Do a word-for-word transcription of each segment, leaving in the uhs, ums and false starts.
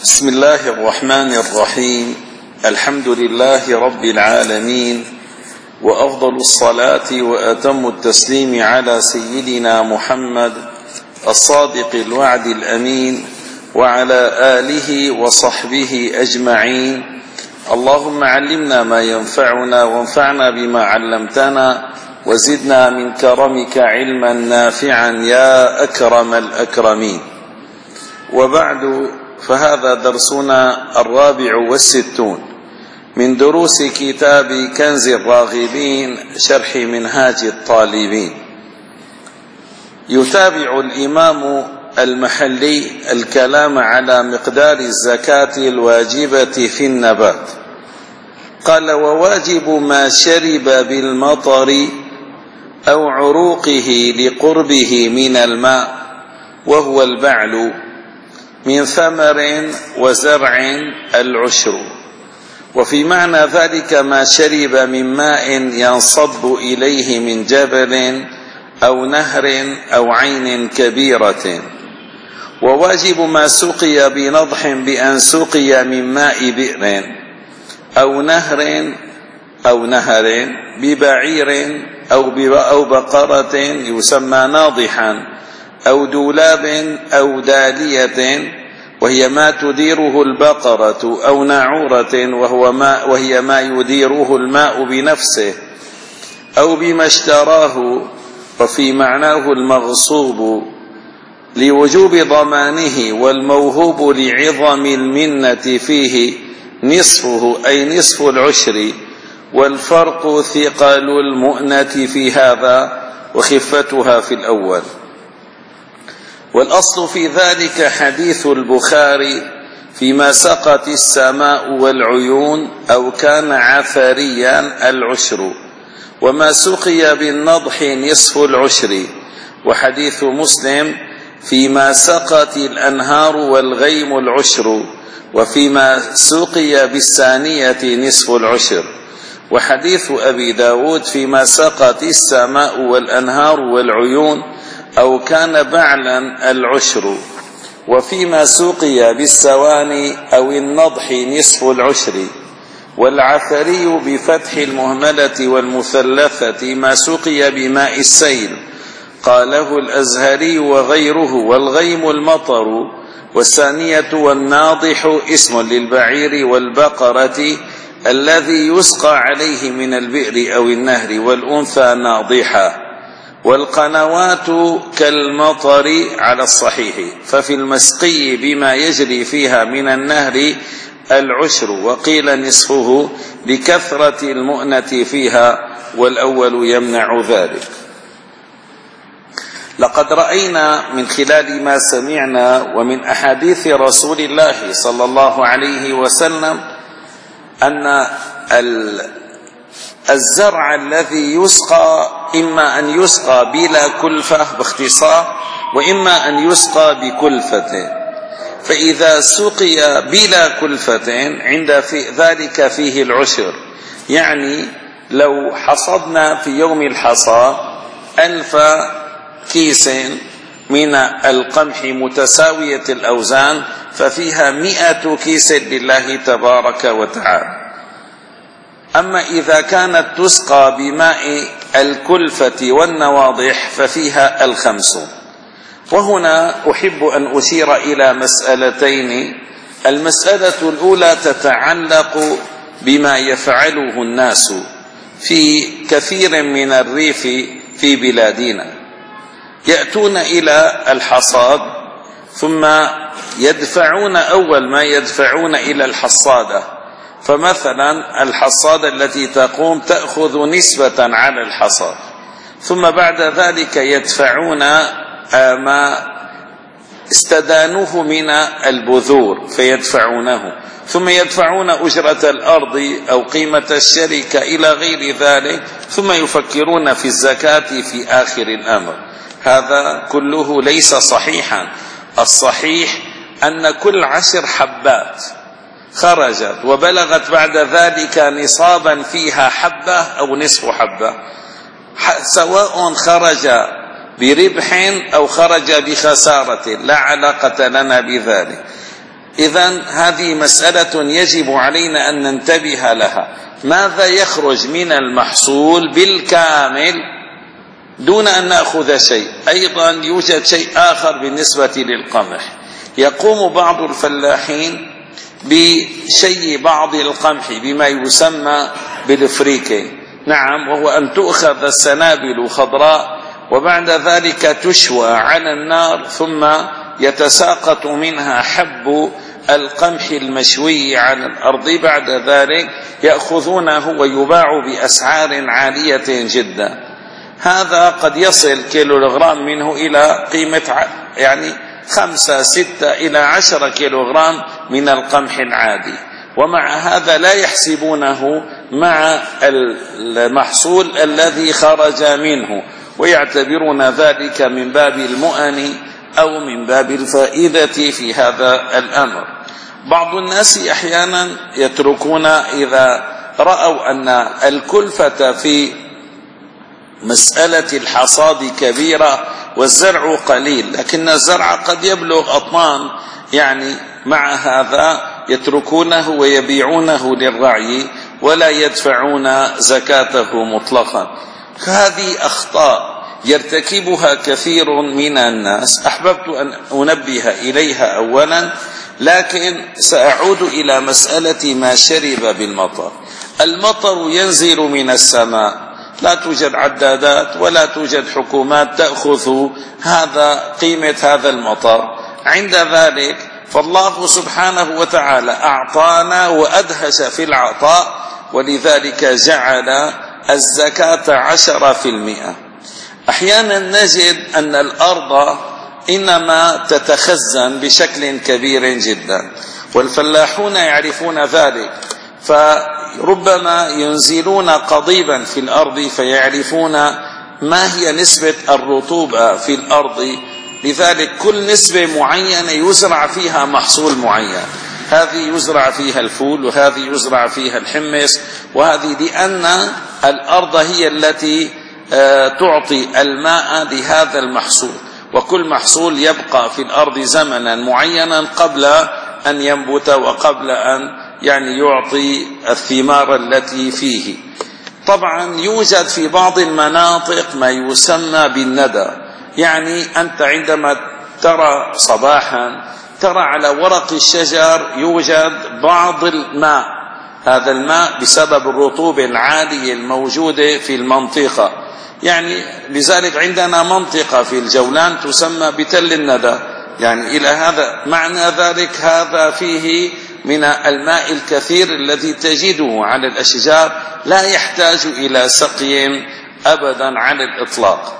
بسم الله الرحمن الرحيم. الحمد لله رب العالمين، وأفضل الصلاة وأتم التسليم على سيدنا محمد الصادق الوعد الأمين وعلى آله وصحبه أجمعين. اللهم علمنا ما ينفعنا وانفعنا بما علمتنا وزدنا من كرمك علما نافعا يا أكرم الأكرمين. وبعد، فهذا درسنا الرابع والستون من دروس كتاب كنز الراغبين شرح منهاج الطالبين. يتابع الإمام المحلي الكلام على مقدار الزكاة الواجبة في النبات. قال: وواجب ما شرب بالمطر أو عروقه لقربه من الماء، وهو البعل، من ثمر وزرع العشر. وفي معنى ذلك ما شرب من ماء ينصب إليه من جبل أو نهر أو عين كبيرة. وواجب ما سقي بنضح بأن سقي من ماء بئر أو نهر أو نهر ببعير أو بقرة يسمى ناضحا، أو دولاب أو دالية وهي ما تديره البقرة، أو ناعورة وهو ما وهي ما يديره الماء بنفسه، أو بما اشتراه، وفي معناه المغصوب لوجوب ضمانه، والموهوب لعظم المنة فيه نصفه أي نصف العشر، والفرق ثقل المؤنة في هذا وخفتها في الأول. والأصل في ذلك حديث البخاري فيما سقت السماء والعيون أو كان عثريا العشر، وما سقي بالنضح نصف العشر. وحديث مسلم فيما سقت الأنهار والغيم العشر، وفيما سقي بالثانية نصف العشر. وحديث أبي داود فيما سقت السماء والأنهار والعيون أو كان بعلا العشر، وفيما سقي بالسواني أو النضح نصف العشر. والعثري بفتح المهملة والمثلثة ما سقي بماء السيل، قاله الأزهري وغيره. والغيم المطر، والثانية والناضح اسم للبعير والبقرة الذي يسقى عليه من البئر أو النهر، والأنثى ناضحة. والقنوات كالمطر على الصحيح، ففي المسقي بما يجري فيها من النهر العشر، وقيل نصفه لكثرة المؤنة فيها، والأول يمنع ذلك. لقد رأينا من خلال ما سمعنا ومن أحاديث رسول الله صلى الله عليه وسلم أن الزرع الذي يسقى إما أن يسقى بلا كلفة باختصار، وإما أن يسقى بكلفة. فإذا سقي بلا كلفة عند في ذلك فيه العشر. يعني لو حصدنا في يوم الحصاد ألف كيس من القمح متساوية الأوزان، ففيها مئة كيس لله تبارك وتعالى. أما إذا كانت تسقى بماء الكلفة والنواضح ففيها الخمس. وهنا أحب أن أشير إلى مسألتين. المسألة الأولى تتعلق بما يفعله الناس في كثير من الريف في بلادنا. يأتون إلى الحصاد ثم يدفعون أول ما يدفعون إلى الحصادة. فمثلا الحصادة التي تقوم تأخذ نسبة على الحصاد، ثم بعد ذلك يدفعون ما استدانوه من البذور فيدفعونه، ثم يدفعون أجرة الأرض أو قيمة الشركة إلى غير ذلك، ثم يفكرون في الزكاة في آخر الأمر. هذا كله ليس صحيحا. الصحيح أن كل عشر حبات خرجت وبلغت بعد ذلك نصابا فيها حبة أو نصف حبة، سواء خرج بربح أو خرج بخسارة لا علاقة لنا بذلك. إذن هذه مسألة يجب علينا أن ننتبه لها. ماذا يخرج من المحصول بالكامل دون أن نأخذ شيء؟ أيضا يوجد شيء آخر بالنسبة للقمح. يقوم بعض الفلاحين بشيء بعض القمح بما يسمى بالفريكي، نعم، وهو أن تؤخذ السنابل خضراء وبعد ذلك تشوى على النار ثم يتساقط منها حب القمح المشوي على الأرض، بعد ذلك يأخذونه ويباع بأسعار عالية جدا. هذا قد يصل كيلوغرام منه إلى قيمة يعني خمسة ستة إلى عشرة كيلوغرام من القمح العادي، ومع هذا لا يحسبونه مع المحصول الذي خرج منه ويعتبرون ذلك من باب المؤن أو من باب الفائدة في هذا الأمر. بعض الناس أحيانا يتركون إذا رأوا أن الكلفة في مسألة الحصاد كبيرة والزرع قليل، لكن الزرع قد يبلغ أطنان، يعني مع هذا يتركونه ويبيعونه للرعي ولا يدفعون زكاته مطلقا. هذه أخطاء يرتكبها كثير من الناس، أحببت أن أنبه إليها أولا، لكن سأعود إلى مسألة ما شرب بالمطر. المطر ينزل من السماء، لا توجد عدادات ولا توجد حكومات تأخذ هذا قيمة هذا المطر. عند ذلك فالله سبحانه وتعالى أعطانا وأدهش في العطاء، ولذلك جعل الزكاة عشرة في المئة. أحيانا نجد أن الأرض إنما تتخزن بشكل كبير جدا، والفلاحون يعرفون ذلك، فربما ينزلون قضيبا في الأرض فيعرفون ما هي نسبة الرطوبة في الأرض، لذلك كل نسبة معينة يزرع فيها محصول معين. هذه يزرع فيها الفول وهذه يزرع فيها الحمص، وهذه لأن الأرض هي التي تعطي الماء لهذا المحصول، وكل محصول يبقى في الأرض زمنا معينا قبل أن ينبت وقبل أن يعني يعطي الثمار التي فيه. طبعا يوجد في بعض المناطق ما يسمى بالندى، يعني أنت عندما ترى صباحا ترى على ورق الشجر يوجد بعض الماء، هذا الماء بسبب الرطوبة العالية الموجودة في المنطقة. يعني لذلك عندنا منطقة في الجولان تسمى بتل الندى، يعني إلى هذا معنى ذلك هذا فيه من الماء الكثير الذي تجده على الأشجار، لا يحتاج إلى سقي أبدا على الإطلاق.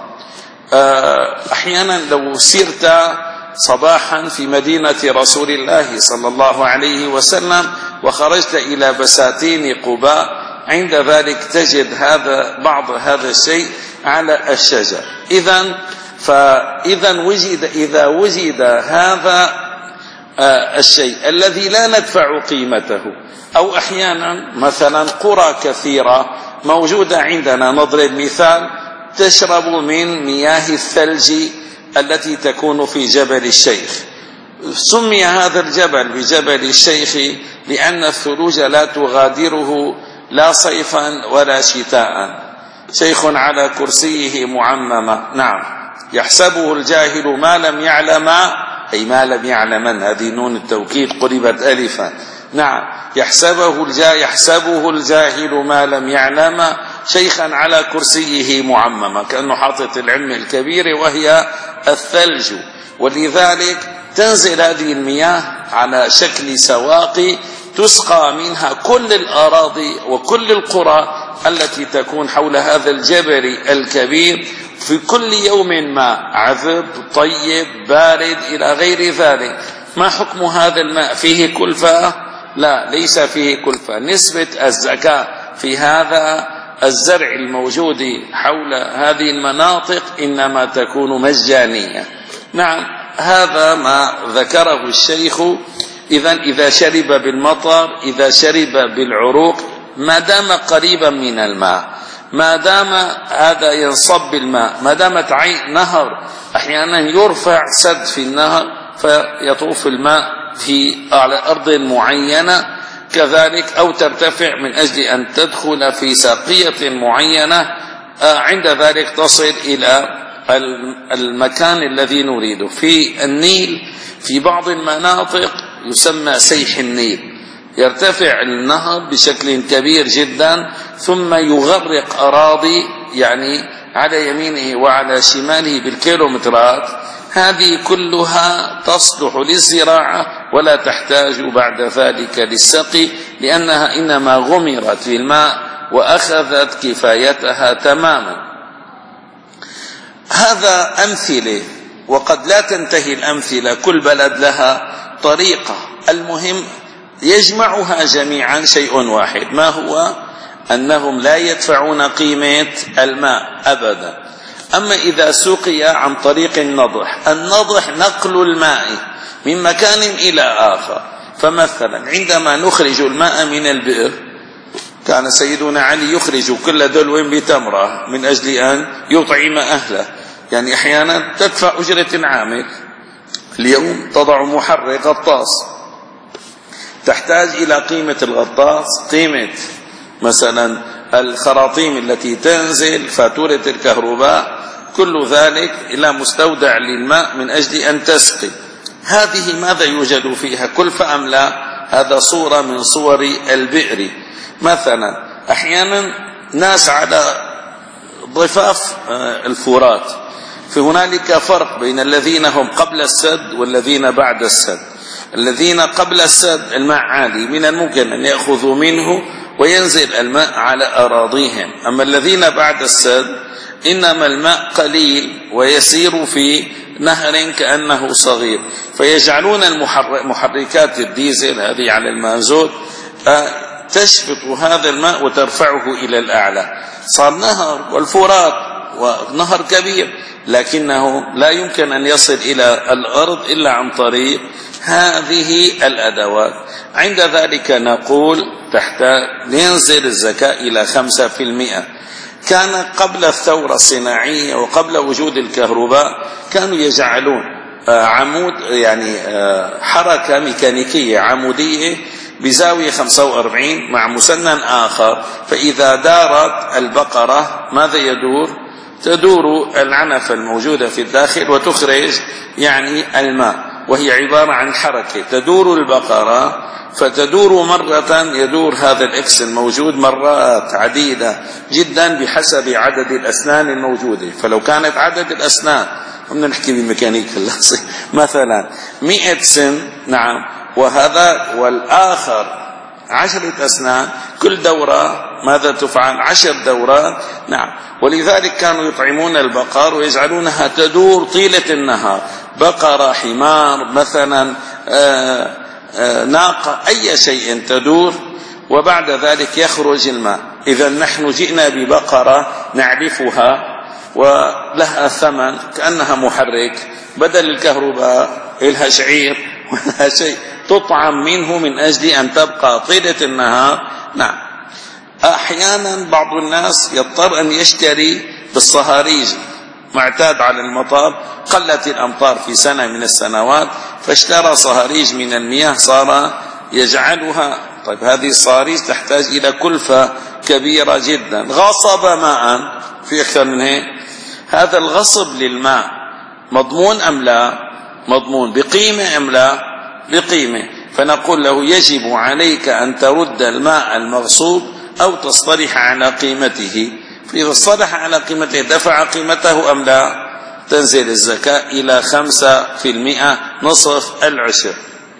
أحيانا لو سرت صباحا في مدينة رسول الله صلى الله عليه وسلم وخرجت إلى بساتين قباء، عند ذلك تجد هذا بعض هذا الشيء على الشجر. إذن فإذا وجد إذا وجد هذا الشيء الذي لا ندفع قيمته، أو أحيانا مثلا قرى كثيرة موجودة عندنا، نضرب مثال، تشرب من مياه الثلج التي تكون في جبل الشيخ. سمي هذا الجبل بجبل الشيخ لأن الثلوج لا تغادره لا صيفا ولا شتاء. شيخ على كرسيه معممة، نعم، يحسبه الجاهل ما لم يعلم، أي ما لم يعلمن، هذه نون التوكيد قلبت ألفا، نعم، يحسبه الجاهل يحسبه الجاهل ما لم يعلم، شيخا على كرسيه معممة، كأنه حاطط العلم الكبير وهي الثلج. ولذلك تنزل هذه المياه على شكل سواقي تسقى منها كل الأراضي وكل القرى التي تكون حول هذا الجبل الكبير، في كل يوم ماء عذب طيب بارد إلى غير ذلك. ما حكم هذا الماء؟ فيه كلفة؟ لا، ليس فيه كلفة. نسبة الزكاة في هذا الزرع الموجود حول هذه المناطق إنما تكون مجانية. نعم، هذا ما ذكره الشيخ. إذن إذا شرب بالمطر، إذا شرب بالعروق، ما دام قريبا من الماء، ما دام هذا ينصب بالماء، ما دامت عين نهر، أحيانا يرفع سد في النهر فيطوف الماء في على أرض معينة كذلك، أو ترتفع من أجل أن تدخل في ساقية معينة، عند ذلك تصل إلى المكان الذي نريده. في النيل في بعض المناطق يسمى سيح النيل، يرتفع النهر بشكل كبير جدا ثم يغرق أراضي يعني على يمينه وعلى شماله بالكيلومترات. هذه كلها تصلح للزراعة ولا تحتاج بعد ذلك للسقي، لأنها إنما غمرت بالماء وأخذت كفايتها تماما. هذا أمثلة، وقد لا تنتهي الأمثلة، كل بلد لها طريقة. المهم يجمعها جميعا شيء واحد، ما هو؟ أنهم لا يدفعون قيمة الماء أبدا. أما إذا سقي عن طريق النضح، النضح نقل الماء من مكان إلى آخر. فمثلا عندما نخرج الماء من البئر، كان سيدنا علي يخرج كل دلو بتمرة من أجل أن يطعم أهله، يعني أحيانا تدفع أجرة العامل. اليوم تضع محرك غطاس، تحتاج إلى قيمة الغطاس، قيمة مثلا الخراطيم التي تنزل، فاتورة الكهرباء، كل ذلك إلى مستودع للماء من أجل أن تسقي. هذه ماذا يوجد فيها كلفة أم لا؟ هذا صورة من صور البئر. مثلا أحيانا ناس على ضفاف الفرات، فهنالك فرق بين الذين هم قبل السد والذين بعد السد. الذين قبل السد الماء عالي، من الممكن أن يأخذوا منه وينزل الماء على أراضيهم. أما الذين بعد السد إنما الماء قليل ويسير في نهر كأنه صغير، فيجعلون المحركات الديزل هذه على المازوت تشفط هذا الماء وترفعه إلى الأعلى. صار نهر، والفرات ونهر كبير، لكنه لا يمكن أن يصل إلى الأرض إلا عن طريق هذه الأدوات. عند ذلك نقول تحتاج ينزل الزكاة إلى خمسة في المئة. كان قبل الثورة الصناعية وقبل وجود الكهرباء كانوا يجعلون عمود، يعني حركة ميكانيكية عمودية بزاوية خمسة وأربعين مع مسنن آخر، فإذا دارت البقرة ماذا يدور؟ تدور العنفة الموجودة في الداخل وتخرج يعني الماء، وهي عبارة عن حركة. تدور البقرة فتدور مرة، يدور هذا الإكس الموجود مرات عديدة جدا بحسب عدد الأسنان الموجودة. فلو كانت عدد الأسنان، بدنا نحكي بالميكانيك هلا، مثلا مئة سن، نعم، وهذا والآخر عشرة أسنان، كل دورة ماذا تفعل؟ عشر دورات، نعم. ولذلك كانوا يطعمون البقر ويجعلونها تدور طيلة النهار، بقرة، حمار مثلا، آآ آآ ناقة، أي شيء تدور، وبعد ذلك يخرج الماء. إذا نحن جئنا ببقرة نعرفها ولها ثمن كأنها محرك، بدل الكهرباء لها شعير ولا شيء، تطعم منه من أجل أن تبقى طيلة النهار، نعم. أحيانا بعض الناس يضطر أن يشتري بالصهاريج، معتاد على المطار، قلت الأمطار في سنة من السنوات فاشترى صهاريج من المياه، صار يجعلها. طيب هذه الصهاريج تحتاج إلى كلفة كبيرة جدا. غصب ماء، في أكثر من هيك. هذا الغصب للماء مضمون أم لا؟ مضمون. بقيمة أم لا؟ بقيمة. فنقول له يجب عليك أن ترد الماء المغصوب أو تصطلح على قيمته. فإذا اصطلح على قيمته دفع قيمته أم لا؟ تنزل الزكاة إلى خمسة في المئة، نصف العشر.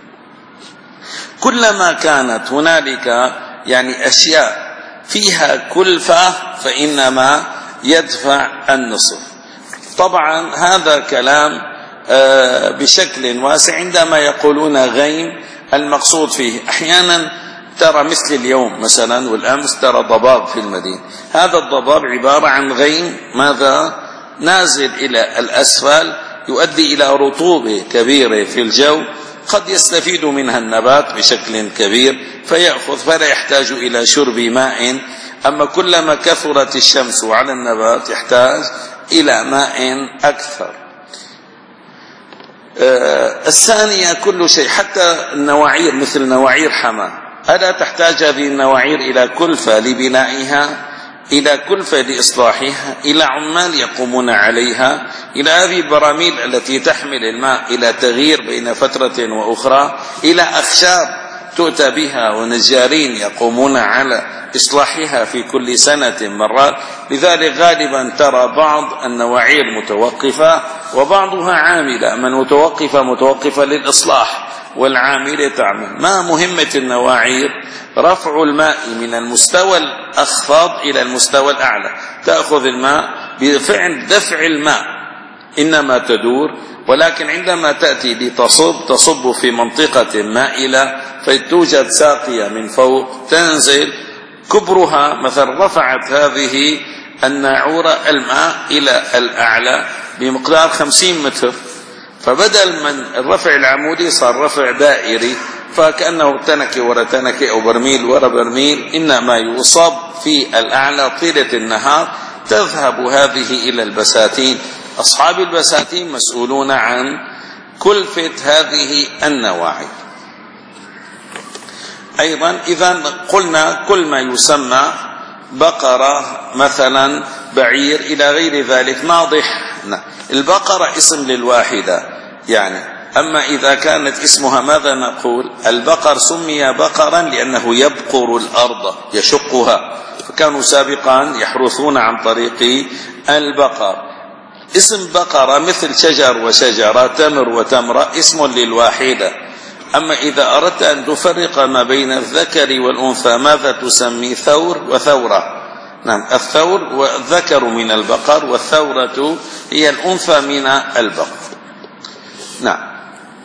كلما كانت هنالك يعني أشياء فيها كلفة فإنما يدفع النصف. طبعا هذا كلام بشكل واسع. عندما يقولون غيم المقصود فيه أحيانا ترى مثل اليوم مثلا والأمس ترى ضباب في المدينة، هذا الضباب عبارة عن غيم ماذا؟ نازل إلى الأسفل، يؤدي إلى رطوبة كبيرة في الجو، قد يستفيد منها النبات بشكل كبير فيأخذ، فلا يحتاج إلى شرب ماء. أما كلما كثرت الشمس على النبات يحتاج إلى ماء أكثر. الثانية كل شيء، حتى النواعير مثل نواعير حمى، ألا تحتاج هذه النواعير إلى كلفة لبنائها، إلى كلفة لإصلاحها، إلى عمال يقومون عليها، إلى هذه البراميل التي تحمل الماء إلى تغيير بين فترة وأخرى، إلى أخشاب تؤتى بها ونجارين يقومون على إصلاحها في كل سنة مرات. لذلك غالبا ترى بعض النواعير متوقفة وبعضها عاملة، من متوقفة متوقفة للإصلاح والعاملة تعمل. ما مهمة النواعير؟ رفع الماء من المستوى الأخفض إلى المستوى الأعلى، تأخذ الماء بفعل دفع الماء إنما تدور، ولكن عندما تأتي لتصب تصب في منطقة مائلة فتوجد ساقية من فوق تنزل كبرها، مثلا رفعت هذه الناعورة الماء إلى الأعلى بمقدار خمسين متر، فبدل من الرفع العمودي صار رفع دائري، فكأنه تنكي ورا تنكي أو برميل ورا برميل، إنما يصب في الأعلى طيلة النهار. تذهب هذه إلى البساتين، أصحاب البساتين مسؤولون عن كلفة هذه النواعي. أيضا إذا قلنا كل ما يسمى بقرة مثلا بعير إلى غير ذلك واضح، البقرة اسم للواحدة يعني. أما إذا كانت اسمها ماذا نقول؟ البقر سمي بقرا لأنه يبقر الأرض يشقها، فكانوا سابقا يحرثون عن طريق البقر. اسم بقرة مثل شجر وشجرة، تمر وتمرة، اسم للواحدة. أما إذا أردت أن تفرق ما بين الذكر والأنثى ماذا تسمي؟ ثور وثورة. نعم، الثور والذكر من البقر، والثورة هي الأنثى من البقر. نعم.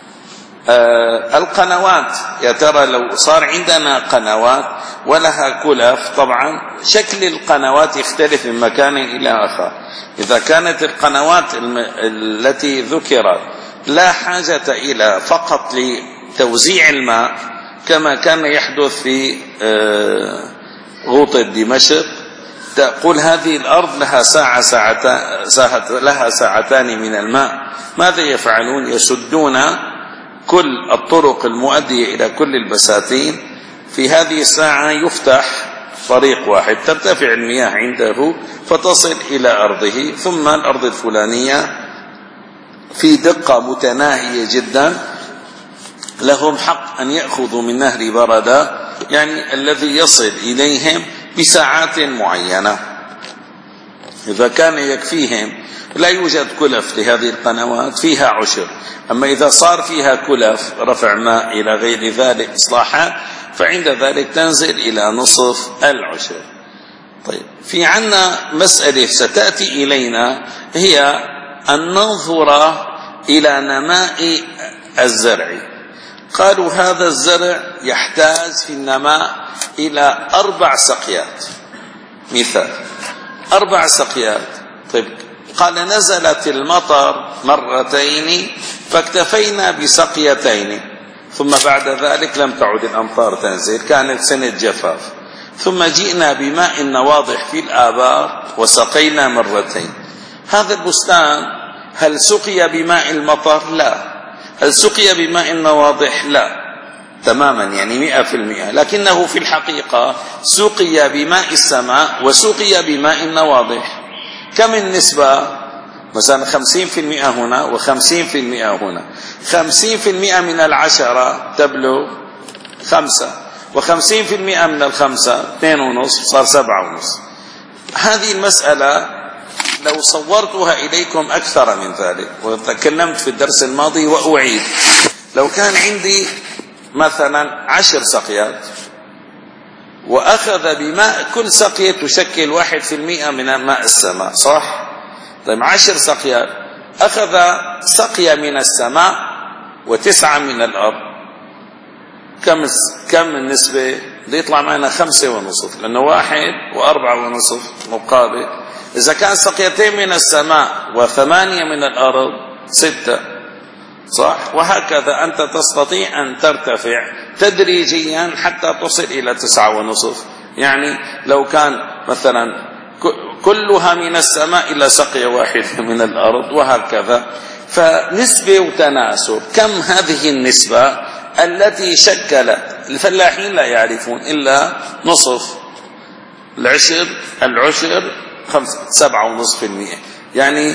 آه القنوات، يا ترى لو صار عندنا قنوات ولها كلف، طبعا شكل القنوات يختلف من مكان إلى آخر. إذا كانت القنوات التي ذكرت لا حاجة إلى فقط لتوزيع الماء كما كان يحدث في آه غوطة دمشق، تقول هذه الأرض لها ساعة ساعتان لها ساعتان من الماء، ماذا يفعلون؟ يسدون كل الطرق المؤدية إلى كل البساتين، في هذه الساعة يفتح طريق واحد ترتفع المياه عنده فتصل إلى أرضه، ثم الأرض الفلانية في دقة متناهية جدا لهم حق أن يأخذوا من نهر بردة، يعني الذي يصل إليهم بساعات معينة. إذا كان يكفيهم لا يوجد كلف لهذه القنوات فيها عشر. أما إذا صار فيها كلف رفع ماء إلى غير ذلك إصلاحات، فعند ذلك تنزل إلى نصف العشر. طيب، في عنا مسألة ستأتي إلينا، هي أن ننظر إلى نماء الزرع. قالوا هذا الزرع يحتاج في النماء إلى أربع سقيات، مثال أربع سقيات. طيب، قال نزلت المطر مرتين فاكتفينا بسقيتين، ثم بعد ذلك لم تعد الأمطار تنزل، كانت سنة جفاف، ثم جئنا بماء نواضح في الآبار وسقينا مرتين. هذا البستان هل سقي بماء المطر؟ لا. هل سقي بماء النواضح؟ لا تماما، يعني مئة في المئة، لكنه في الحقيقة سقي بماء السماء وسقي بماء النواضح. كم النسبة؟ مثلا خمسين في المئة هنا وخمسين في المئة هنا. خمسين في المئة من العشرة تبلغ خمسة، وخمسين في المئة من الخمسة اثنين ونصف، صار سبعة ونصف. هذه المسألة لو صورتها إليكم أكثر من ذلك، وتكلمت في الدرس الماضي وأعيد، لو كان عندي مثلا عشر سقيات وأخذ بماء، كل سقية تشكل واحد في المئة من ماء السماء، صح؟ طيب، عشر سقيات أخذ سقية من السماء وتسعة من الأرض، كم كم النسبة؟ يطلع معنا خمسة ونصف، لأنه واحد وأربعة ونصف مقابل. إذا كان سقيتين من السماء وثمانية من الأرض ستة، صح؟ وهكذا أنت تستطيع أن ترتفع تدريجيا حتى تصل إلى تسعة ونصف. يعني لو كان مثلا كلها من السماء إلى سقية واحد من الأرض، وهكذا. فنسبة وتناسب. كم هذه النسبة التي شكلت؟ الفلاحين لا يعرفون إلا نصف العشر، العشر خمسة سبعة ونصف المئة، يعني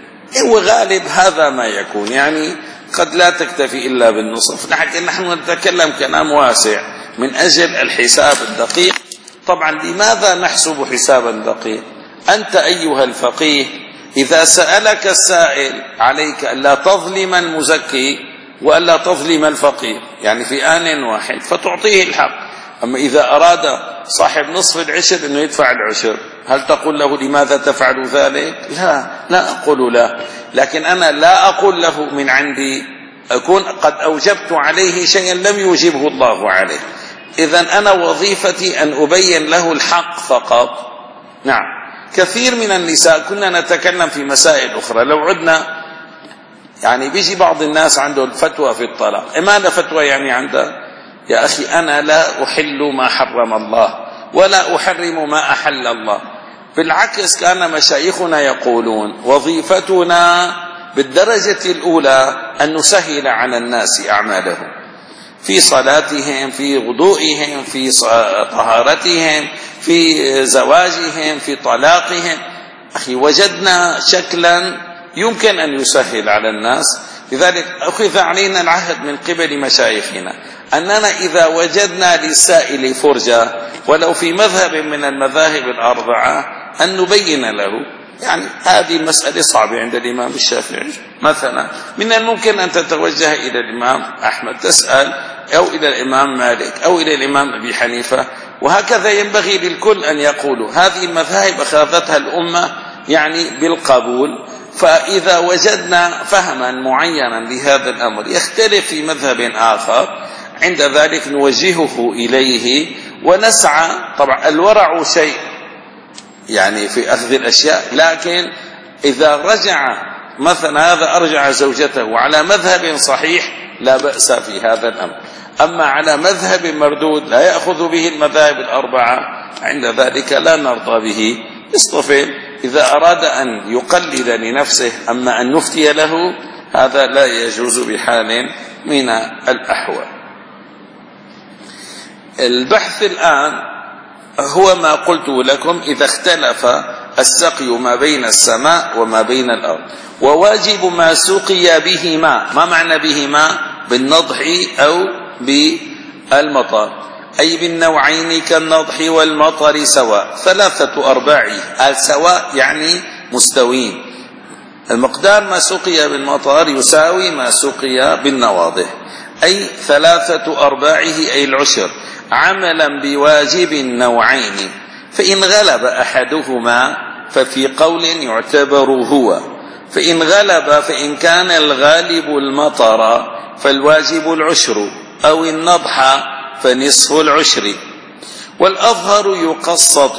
وغالب هذا ما يكون، يعني قد لا تكتفي إلا بالنصف. نحن نتكلم كلام واسع من أجل الحساب الدقيق. طبعا لماذا نحسب حسابا دقيق؟ أنت أيها الفقيه إذا سألك السائل عليك ألا تظلم المزكي وألا تظلم الفقير، يعني في آن واحد، فتعطيه الحق. أما إذا أراد صاحب نصف العشر أنه يدفع العشر، هل تقول له لماذا تفعل ذلك؟ لا، لا أقول لا، لكن أنا لا أقول له من عندي أكون قد أوجبت عليه شيئا لم يوجبه الله عليه. إذن أنا وظيفتي أن أبين له الحق فقط. نعم، كثير من النساء كنا نتكلم في مسائل أخرى. لو عدنا يعني بيجي بعض الناس عنده فتوى في الطلاق. ماذا فتوى يعني عنده؟ يا أخي أنا لا أحل ما حرم الله ولا أحرم ما أحل الله. بالعكس كان مشايخنا يقولون وظيفتنا بالدرجة الأولى أن نسهل على الناس أعمالهم في صلاتهم، في وضوئهم، في طهارتهم، في زواجهم، في طلاقهم. أخي وجدنا شكلا يمكن أن يسهل على الناس، لذلك أخذ علينا العهد من قبل مشايخنا أننا إذا وجدنا للسائل فرجة ولو في مذهب من المذاهب الأربعة أن نبين له. يعني هذه المسألة صعبة عند الإمام الشافعي مثلا، من الممكن أن تتوجه إلى الإمام أحمد تسأل، أو إلى الإمام مالك، أو إلى الإمام أبي حنيفة، وهكذا ينبغي للكل أن يقولوا. هذه المذاهب أخذتها الأمة يعني بالقبول. فإذا وجدنا فهما معينا لهذا الأمر يختلف في مذهب آخر، عند ذلك نوجهه إليه ونسعى. طبعا الورع شيء يعني في أخذ الأشياء، لكن إذا رجع مثلا هذا أرجع زوجته على مذهب صحيح لا بأس في هذا الأمر. أما على مذهب مردود لا يأخذ به المذاهب الأربعة، عند ذلك لا نرضى به. اصطفل إذا أراد أن يقلد لنفسه، أما أن نفتي له هذا لا يجوز بحال من الأحوال. البحث الآن هو ما قلت لكم، إذا اختلف السقي ما بين السماء وما بين الأرض، وواجب ما سقي بهما. ما معنى بهما؟ بالنضح أو بالمطر، أي بالنوعين كالنضح والمطر سواء. ثلاثة أرباع السواء يعني مستوين. المقدار ما سقي بالمطر يساوي ما سقي بالنواضح، أي ثلاثة أرباعه أي العشر، عملا بواجب النوعين. فإن غلب أحدهما ففي قول يعتبر هو، فإن غلب فإن كان الغالب المطر فالواجب العشر، أو النضح فنصف العشر. والأظهر يقسط،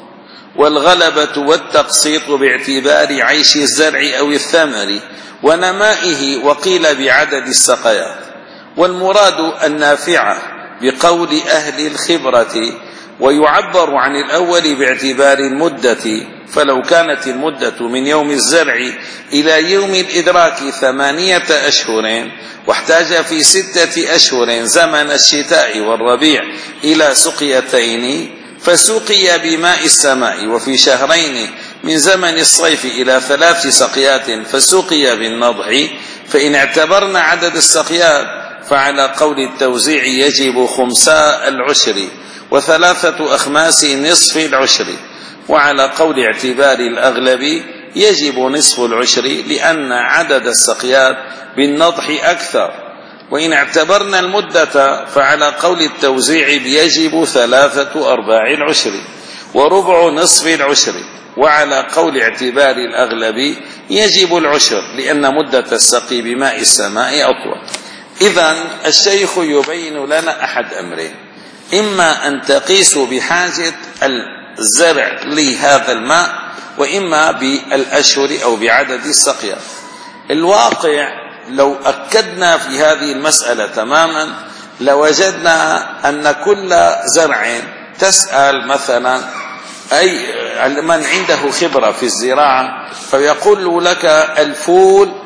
والغلبة والتقسيط باعتبار عيش الزرع أو الثمر ونمائه، وقيل بعدد السقيات. والمراد النافعة بقول أهل الخبرة، ويعبر عن الأول باعتبار المدة، فلو كانت المدة من يوم الزرع إلى يوم الإدراك ثمانية أشهر، واحتاج في ستة أشهر زمن الشتاء والربيع إلى سقيتين، فسقي بماء السماء، وفي شهرين من زمن الصيف إلى ثلاث سقيات فسقي بالنضح. فإن اعتبرنا عدد السقيات فعلى قول التوزيع يجب خمساء العشر، وثلاثة أخماس نصف العشر. وعلى قول اعتبار الأغلب يجب نصف العشر، لأن عدد السقيات بالنضح أكثر. وإن اعتبرنا المدة فعلى قول التوزيع يجب ثلاثة أرباع العشر وربع نصف العشر. وعلى قول اعتبار الأغلب يجب العشر، لأن مدة السقي بماء السماء أطول. إذن الشيخ يبين لنا أحد أمرين: إما أن تقيسوا بحاجة الزرع لهذا الماء، وإما بالأشهر أو بعدد السقيات. الواقع لو أكدنا في هذه المسألة تماما لوجدنا أن كل زرع تسأل مثلا أي من عنده خبرة في الزراعة فيقول لك الفول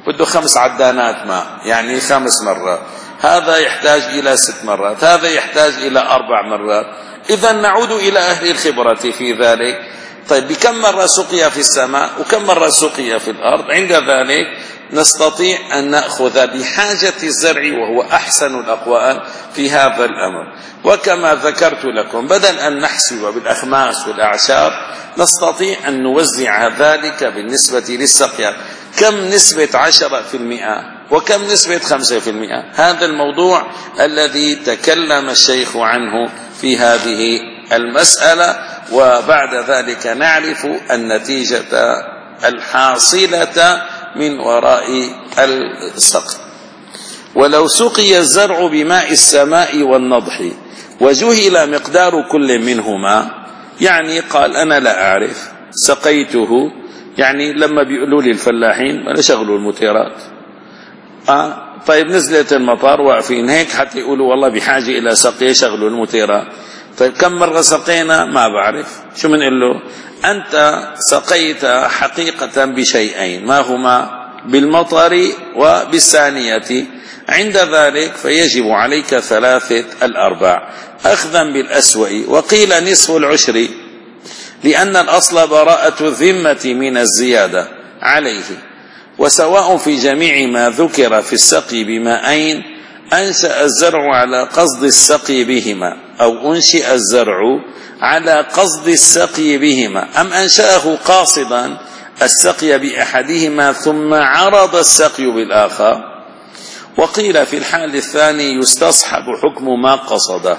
بده خمس عدانات ماء، يعني خمس مرات، هذا يحتاج إلى ست مرات، هذا يحتاج إلى أربع مرات. إذا نعود إلى أهل الخبرة في ذلك. طيب بكم مرة سقي في السماء وكم مرة سقي في الأرض؟ عند ذلك نستطيع أن نأخذ بحاجة الزرع، وهو أحسن الأقوال في هذا الأمر. وكما ذكرت لكم، بدل أن نحسب بالأخماس والأعشار نستطيع أن نوزع ذلك بالنسبة للسقيا. كم نسبة عشرة في المئة وكم نسبة خمسة في المئة؟ هذا الموضوع الذي تكلم الشيخ عنه في هذه المسألة، وبعد ذلك نعرف النتيجة الحاصلة من وراء السقي. ولو سقي الزرع بماء السماء والنضح وجهل مقدار كل منهما، يعني قال أنا لا أعرف، سقيته، يعني لما بيقولوا لي الفلاحين ما شغلوا المطيرات، آه طيب نزلت المطار واقفين هيك حتى يقولوا والله بحاجة إلى سقي، شغلوا المطيرات. طيب كم مرة سقينا؟ ما بعرف. شو منقول له؟ أنت سقيت حقيقة بشيئين، ما هما؟ بالمطر وبالثانية. عند ذلك فيجب عليك ثلاثة الأرباع أخذا بالأسوأ، وقيل نصف العشر، لأن الأصل براءة الذمة من الزيادة عليه. وسواء في جميع ما ذكر في السقي بماءين أنشأ الزرع على قصد السقي بهما، أو أنشئ الزرع على قصد السقي بهما، أم أنشأه قاصدا السقي بأحدهما ثم عرض السقي بالآخر. وقيل في الحال الثاني يستصحب حكم ما قصده.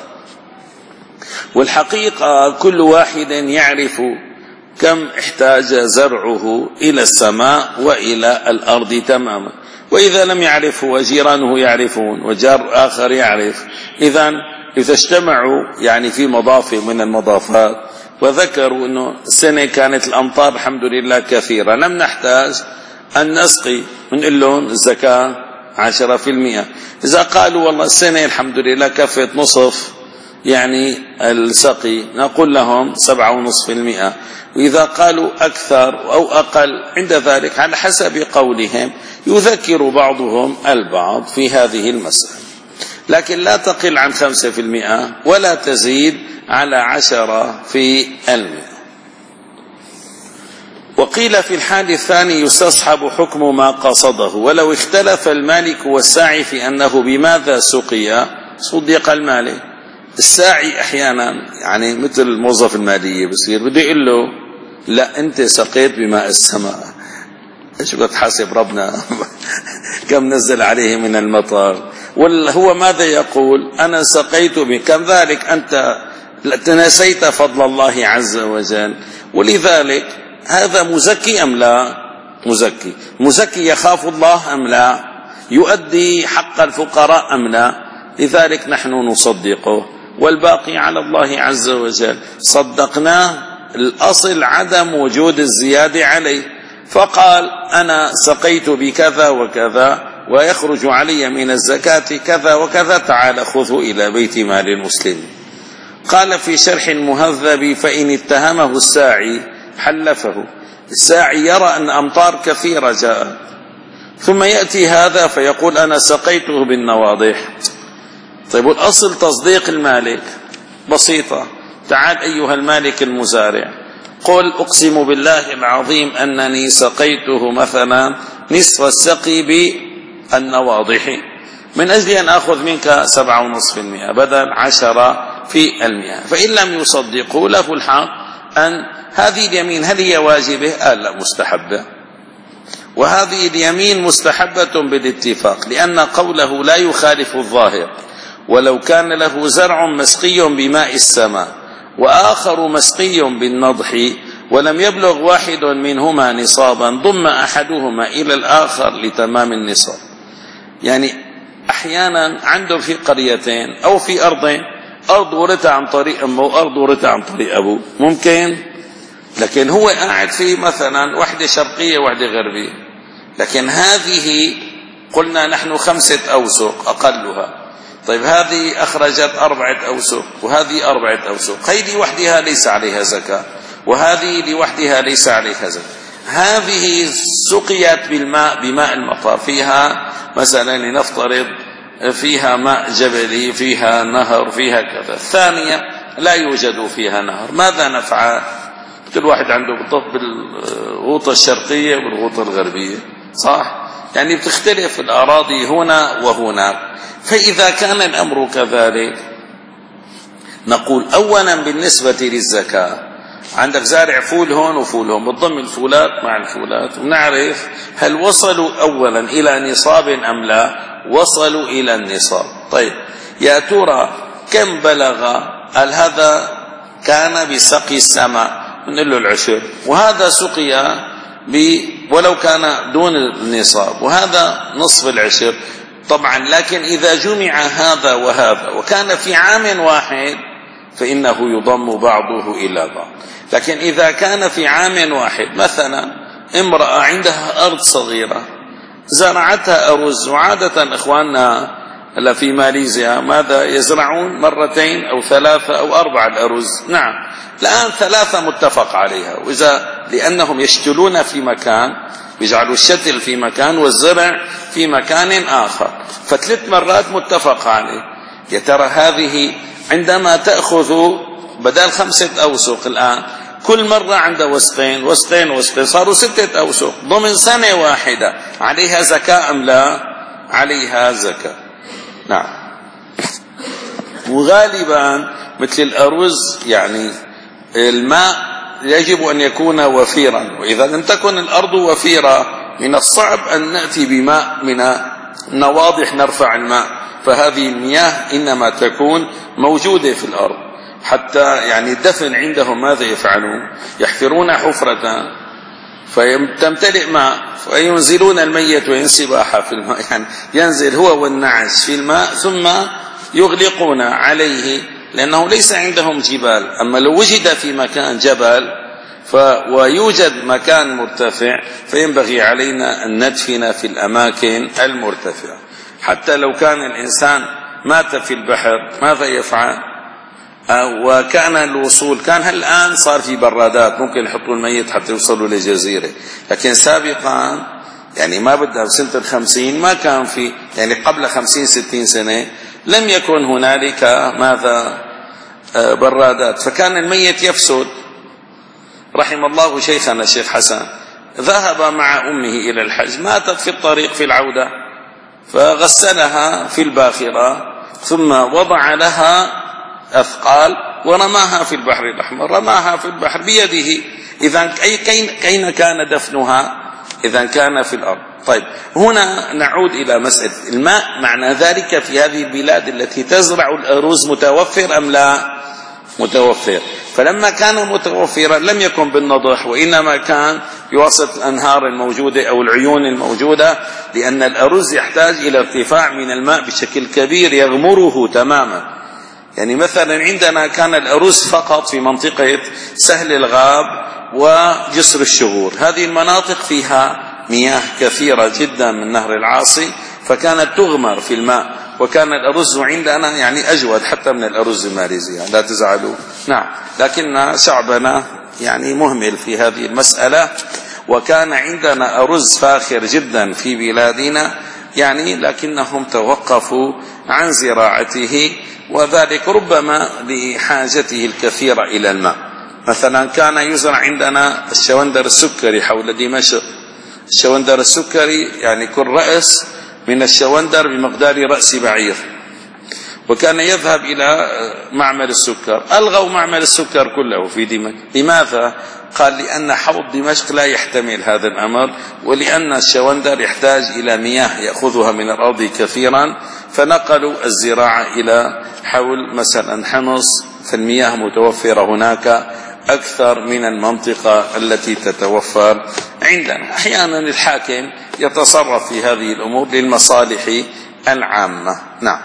والحقيقة كل واحد يعرف كم احتاج زرعه إلى السماء وإلى الأرض تماما، وإذا لم يعرفه وجيرانه يعرفون وجار آخر يعرف، إذا إذا اجتمعوا يعني في مضافة من المضافات وذكروا أنه السنة كانت الأمطار الحمد لله كثيرة، لم نحتاج أن نسقي، نقول لهم الزكاة عشرة في المئة. إذا قالوا والله السنة الحمد لله كفت نصف يعني السقي، نقول لهم سبعة ونصف في المئة. وإذا قالوا أكثر أو أقل، عند ذلك على حسب قولهم يذكر بعضهم البعض في هذه المسألة، لكن لا تقل عن خمسة في المئة ولا تزيد على عشرة في المئة. وقيل في الحال الثاني يستصحب حكم ما قصده، ولو اختلف المالك والساعي في أنه بماذا سقي صدق المالك. الساعي أحيانا يعني مثل الموظف المالية بصير بده يقول له لا أنت سقيت بماء السماء، ايش بدك تحاسب ربنا كم نزل عليه من المطر، ولا هو ماذا يقول؟ أنا سقيت بكم ذلك أنت تنسيت فضل الله عز وجل. ولذلك هذا مزكي أم لا؟ مزكي. مزكي يخاف الله أم لا؟ يؤدي حق الفقراء أم لا؟ لذلك نحن نصدقه، والباقي على الله عز وجل. صدقناه، الأصل عدم وجود الزيادة عليه، فقال أنا سقيت بكذا وكذا ويخرج علي من الزكاة كذا وكذا، تعال خذه إلى بيت مال المسلم. قال في شرح المهذب فإن اتهمه الساعي حلفه. الساعي يرى أن أمطار كثيرة جاءت، ثم يأتي هذا فيقول أنا سقيته بالنواضح. طيب الأصل تصديق المالك بسيطة. تعال أيها المالك المزارع، قل أقسم بالله العظيم أنني سقيته مثلا نصف السقي بالنواضح، من أجل أن أخذ منك سبعة ونصف في المئة بدل عشرة في المئة. فإن لم يصدقوا له الحق أن هذه اليمين هل هي واجبة؟ قال لا، مستحبة. وهذه اليمين مستحبة بالاتفاق، لأن قوله لا يخالف الظاهر. ولو كان له زرع مسقي بماء السماء وآخر مسقي بالنضح ولم يبلغ واحد منهما نصابا ضم أحدهما إلى الآخر لتمام النصاب. يعني أحيانا عنده في قريتين أو في أرضين، أرض ورثها عن طريق أمه وأرض ورثها عن طريق أبوه، ممكن، لكن هو قاعد في مثلا وحدة شرقية وحدة غربية، لكن هذه قلنا نحن خمسة أوسق أقلها. طيب هذه أخرجت أربعة أوسق وهذه أربعة أوسق، هذه لوحدها ليس عليها زكاة وهذه لوحدها ليس عليها زكاة. هذه سقيت بالماء بماء المطر، فيها مثلا لنفترض فيها ماء جبلي، فيها نهر، فيها كذا. الثانية لا يوجد فيها نهر، ماذا نفعل؟ كل واحد عنده بالضبط بالغوطة الشرقية والغوطة الغربية، صح؟ يعني بتختلف الأراضي هنا وهناك. فإذا كان الأمر كذلك نقول أولا بالنسبة للزكاة، عندك زارع فول هون وفول هون، بتضم الفولات مع الفولات ونعرف هل وصلوا أولا إلى نصاب أم لا. وصلوا إلى النصاب. طيب يا ترى كم بلغ؟ قال هذا كان بسقي السماء نقول له العشر، وهذا سقي ولو كان دون النصاب، وهذا نصف العشر طبعا. لكن إذا جمع هذا وهذا وكان في عام واحد فإنه يضم بعضه إلى بعض. لكن إذا كان في عام واحد، مثلا امرأة عندها أرض صغيرة زرعتها أرز، وعادة إخواننا في ماليزيا ماذا يزرعون؟ مرتين أو ثلاثة أو أربعة الأرز. نعم الآن ثلاثة متفق عليها، وإذا لأنهم يشتلون في مكان بيجعلوا الشتل في مكان والزرع في مكان آخر، فثلاث مرات متفق عليه. يا ترى هذه عندما تأخذ بدل خمسة أوسق الآن كل مرة عندها وسقين وسقين وسقين، صاروا ستة أوسق ضمن سنة واحدة، عليها زكاة أم لا؟ عليها زكاة. نعم. وغالبا مثل الأرز يعني الماء يجب أن يكون وفيرا، وإذا لم تكن الأرض وفيرة من الصعب أن نأتي بماء من نواضح نرفع الماء، فهذه المياه إنما تكون موجودة في الأرض. حتى يعني الدفن عندهم ماذا يفعلون؟ يحفرون حفرة فتمتلئ ماء فينزلون الميت وينسباها في الماء، يعني ينزل هو والنعش في الماء ثم يغلقون عليه، لأنه ليس عندهم جبال. أما لو وجد في مكان جبل ف ويوجد مكان مرتفع فينبغي علينا أن ندفن في الأماكن المرتفعة. حتى لو كان الإنسان مات في البحر ماذا يفعل؟ وكان الوصول كان الآن صار في برادات ممكن يحطوا الميت حتى يوصلوا لجزيرة، لكن سابقا يعني ما بدها بسنة الخمسين ما كان في، يعني قبل خمسين ستين سنة لم يكن هنالك ماذا برادات، فكان الميت يفسد. رحم الله شيخنا الشيخ حسن ذهب مع أمه إلى الحج، ماتت في الطريق في العودة، فغسلها في الباخرة ثم وضع لها أثقال ورماها في البحر الأحمر، رماها في البحر بيده. إذن أين كان دفنها؟ إذن كان في الأرض. طيب هنا نعود إلى مسألة الماء، معنى ذلك في هذه البلاد التي تزرع الأرز متوفر أم لا؟ متوفر. فلما كان متوفرا لم يكن بالنضح، وإنما كان بواسطة الأنهار الموجودة أو العيون الموجودة، لأن الأرز يحتاج إلى ارتفاع من الماء بشكل كبير يغمره تماما. يعني مثلا عندنا كان الأرز فقط في منطقة سهل الغاب وجسر الشغور، هذه المناطق فيها مياه كثيرة جدا من نهر العاصي، فكانت تغمر في الماء، وكان الأرز عندنا يعني أجود حتى من الأرز الماليزي، لا تزعلوا. نعم، لكن شعبنا يعني مهمل في هذه المسألة، وكان عندنا أرز فاخر جدا في بلادنا يعني، لكنهم توقفوا عن زراعته، وذلك ربما لحاجته الكثيرة إلى الماء. مثلا كان يزرع عندنا الشوندر السكري حول دمشق، الشوندر السكري يعني كل رأس من الشوندر بمقدار رأس بعير، وكان يذهب إلى معمل السكر. ألغوا معمل السكر كله في دمشق. لماذا؟ قال لأن حوض دمشق لا يحتمل هذا الأمر، ولأن الشوندر يحتاج إلى مياه يأخذها من الأرض كثيرا، فنقلوا الزراعة إلى حول مثلا حمص، فالمياه متوفرة هناك أكثر من المنطقة التي تتوفر عندنا. أحيانا الحاكم يتصرف في هذه الأمور للمصالح العامة. نعم.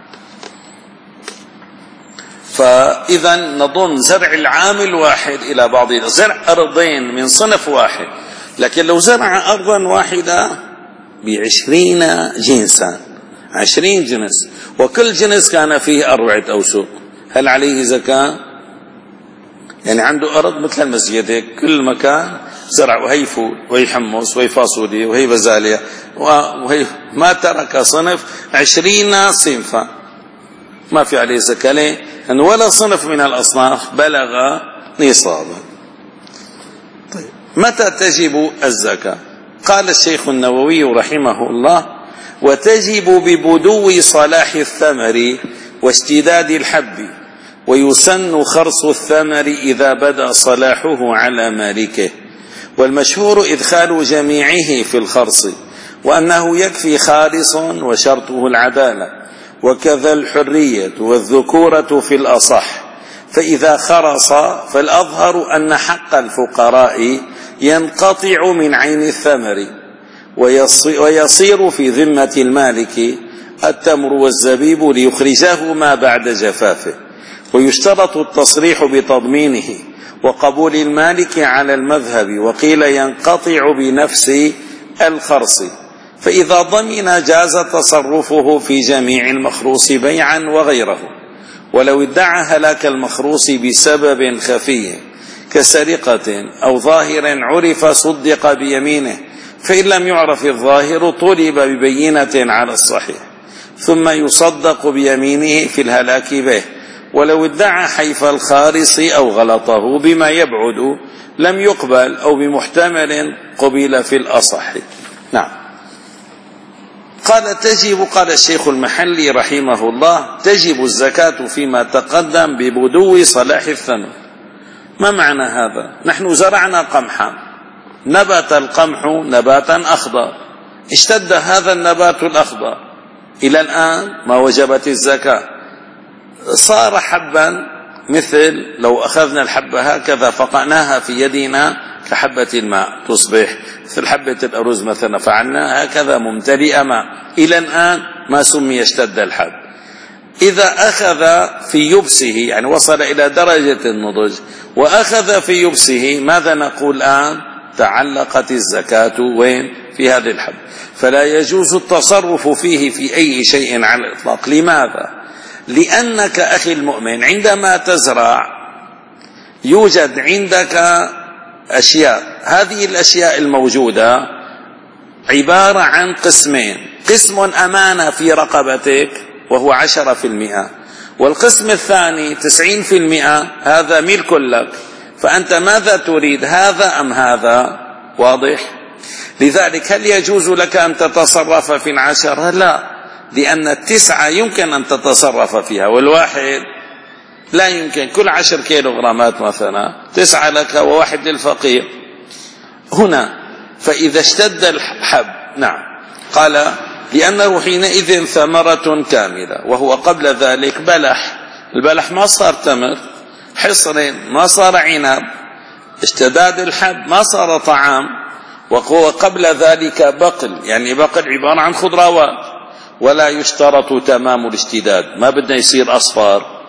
فإذا نضم زرع العام الواحد إلى بعض، زرع أرضين من صنف واحد، لكن لو زرع أرضا واحدة بعشرين جنسا، عشرين جنس، وكل جنس كان فيه أربعة أوسق، هل عليه زكاة؟ يعني عنده أرض مثل المسجد، كل مكان زرع وهي فول وهي حمص وهي فاصوليا وهي بازاليا وهي ما ترك صنف عشرين صنفا ما في عليه زكاة. ليه؟ أن ولا صنف من الأصناف بلغ نصابا. طيب متى تجب الزكاة؟ قال الشيخ النووي رحمه الله: وتجب ببدو صلاح الثمر واشتداد الحب، ويسن خرص الثمر إذا بدا صلاحه على مالكه، والمشهور إدخال جميعه في الخرص، وأنه يكفي خالص وشرطه العدالة، وكذا الحرية والذكورة في الأصح. فإذا خرص فالأظهر أن حق الفقراء ينقطع من عين الثمر ويصير في ذمة المالك التمر والزبيب ليخرجهما بعد جفافه، ويشترط التصريح بتضمينه وقبول المالك على المذهب، وقيل ينقطع بنفس الخرص، فإذا ضمن جاز تصرفه في جميع المخروص بيعا وغيره. ولو ادعى هلاك المخروص بسبب خفي كسرقة أو ظاهر عرف صدق بيمينه، فإن لم يعرف الظاهر طلب ببينة على الصحيح ثم يصدق بيمينه في الهلاك به. ولو ادعى حيف الخارص أو غلطه بما يبعد لم يقبل، أو بمحتمل قبل في الأصح. نعم. قال تجب قال الشيخ المحلي رحمه الله: تجب الزكاة فيما تقدم ببدو صلاح الثمر. ما معنى هذا؟ نحن زرعنا قمحا، نبت القمح نباتا أخضر، اشتد هذا النبات الأخضر، إلى الآن ما وجبت الزكاة، صار حبا، مثل لو أخذنا الحبة هكذا فقعناها في يدنا كحبة الماء تصبح مثل حبة الأرز مثلا، فعلنا هكذا ممتلئة ماء، إلى الآن ما سمي اشتد الحب. إذا أخذ في يبسه، يعني وصل إلى درجة النضج وأخذ في يبسه، ماذا نقول الآن؟ تعلقت الزكاة وين؟ في هذا الحب. فلا يجوز التصرف فيه في أي شيء على الإطلاق. لماذا؟ لأنك أخي المؤمن عندما تزرع يوجد عندك أشياء، هذه الأشياء الموجودة عبارة عن قسمين: قسم أمانة في رقبتك وهو عشرة في المئة، والقسم الثاني تسعين في المئة هذا ملك لك، فأنت ماذا تريد، هذا أم هذا؟ واضح؟ لذلك هل يجوز لك أن تتصرف في العشرة؟ لا، لأن التسعة يمكن أن تتصرف فيها والواحد لا يمكن. كل عشر كيلوغرامات مثلا تسعة لك وواحد للفقير هنا. فإذا اشتد الحب، نعم، قال لأنه حينئذ ثمرة كاملة، وهو قبل ذلك بلح. البلح ما صار تمر، حصر ما صار عنب، اشتداد الحب ما صار طعام، وهو قبل ذلك بقل، يعني بقل عبارة عن خضروات. ولا يشترط تمام الاشتداد، ما بدنا يصير أصفر،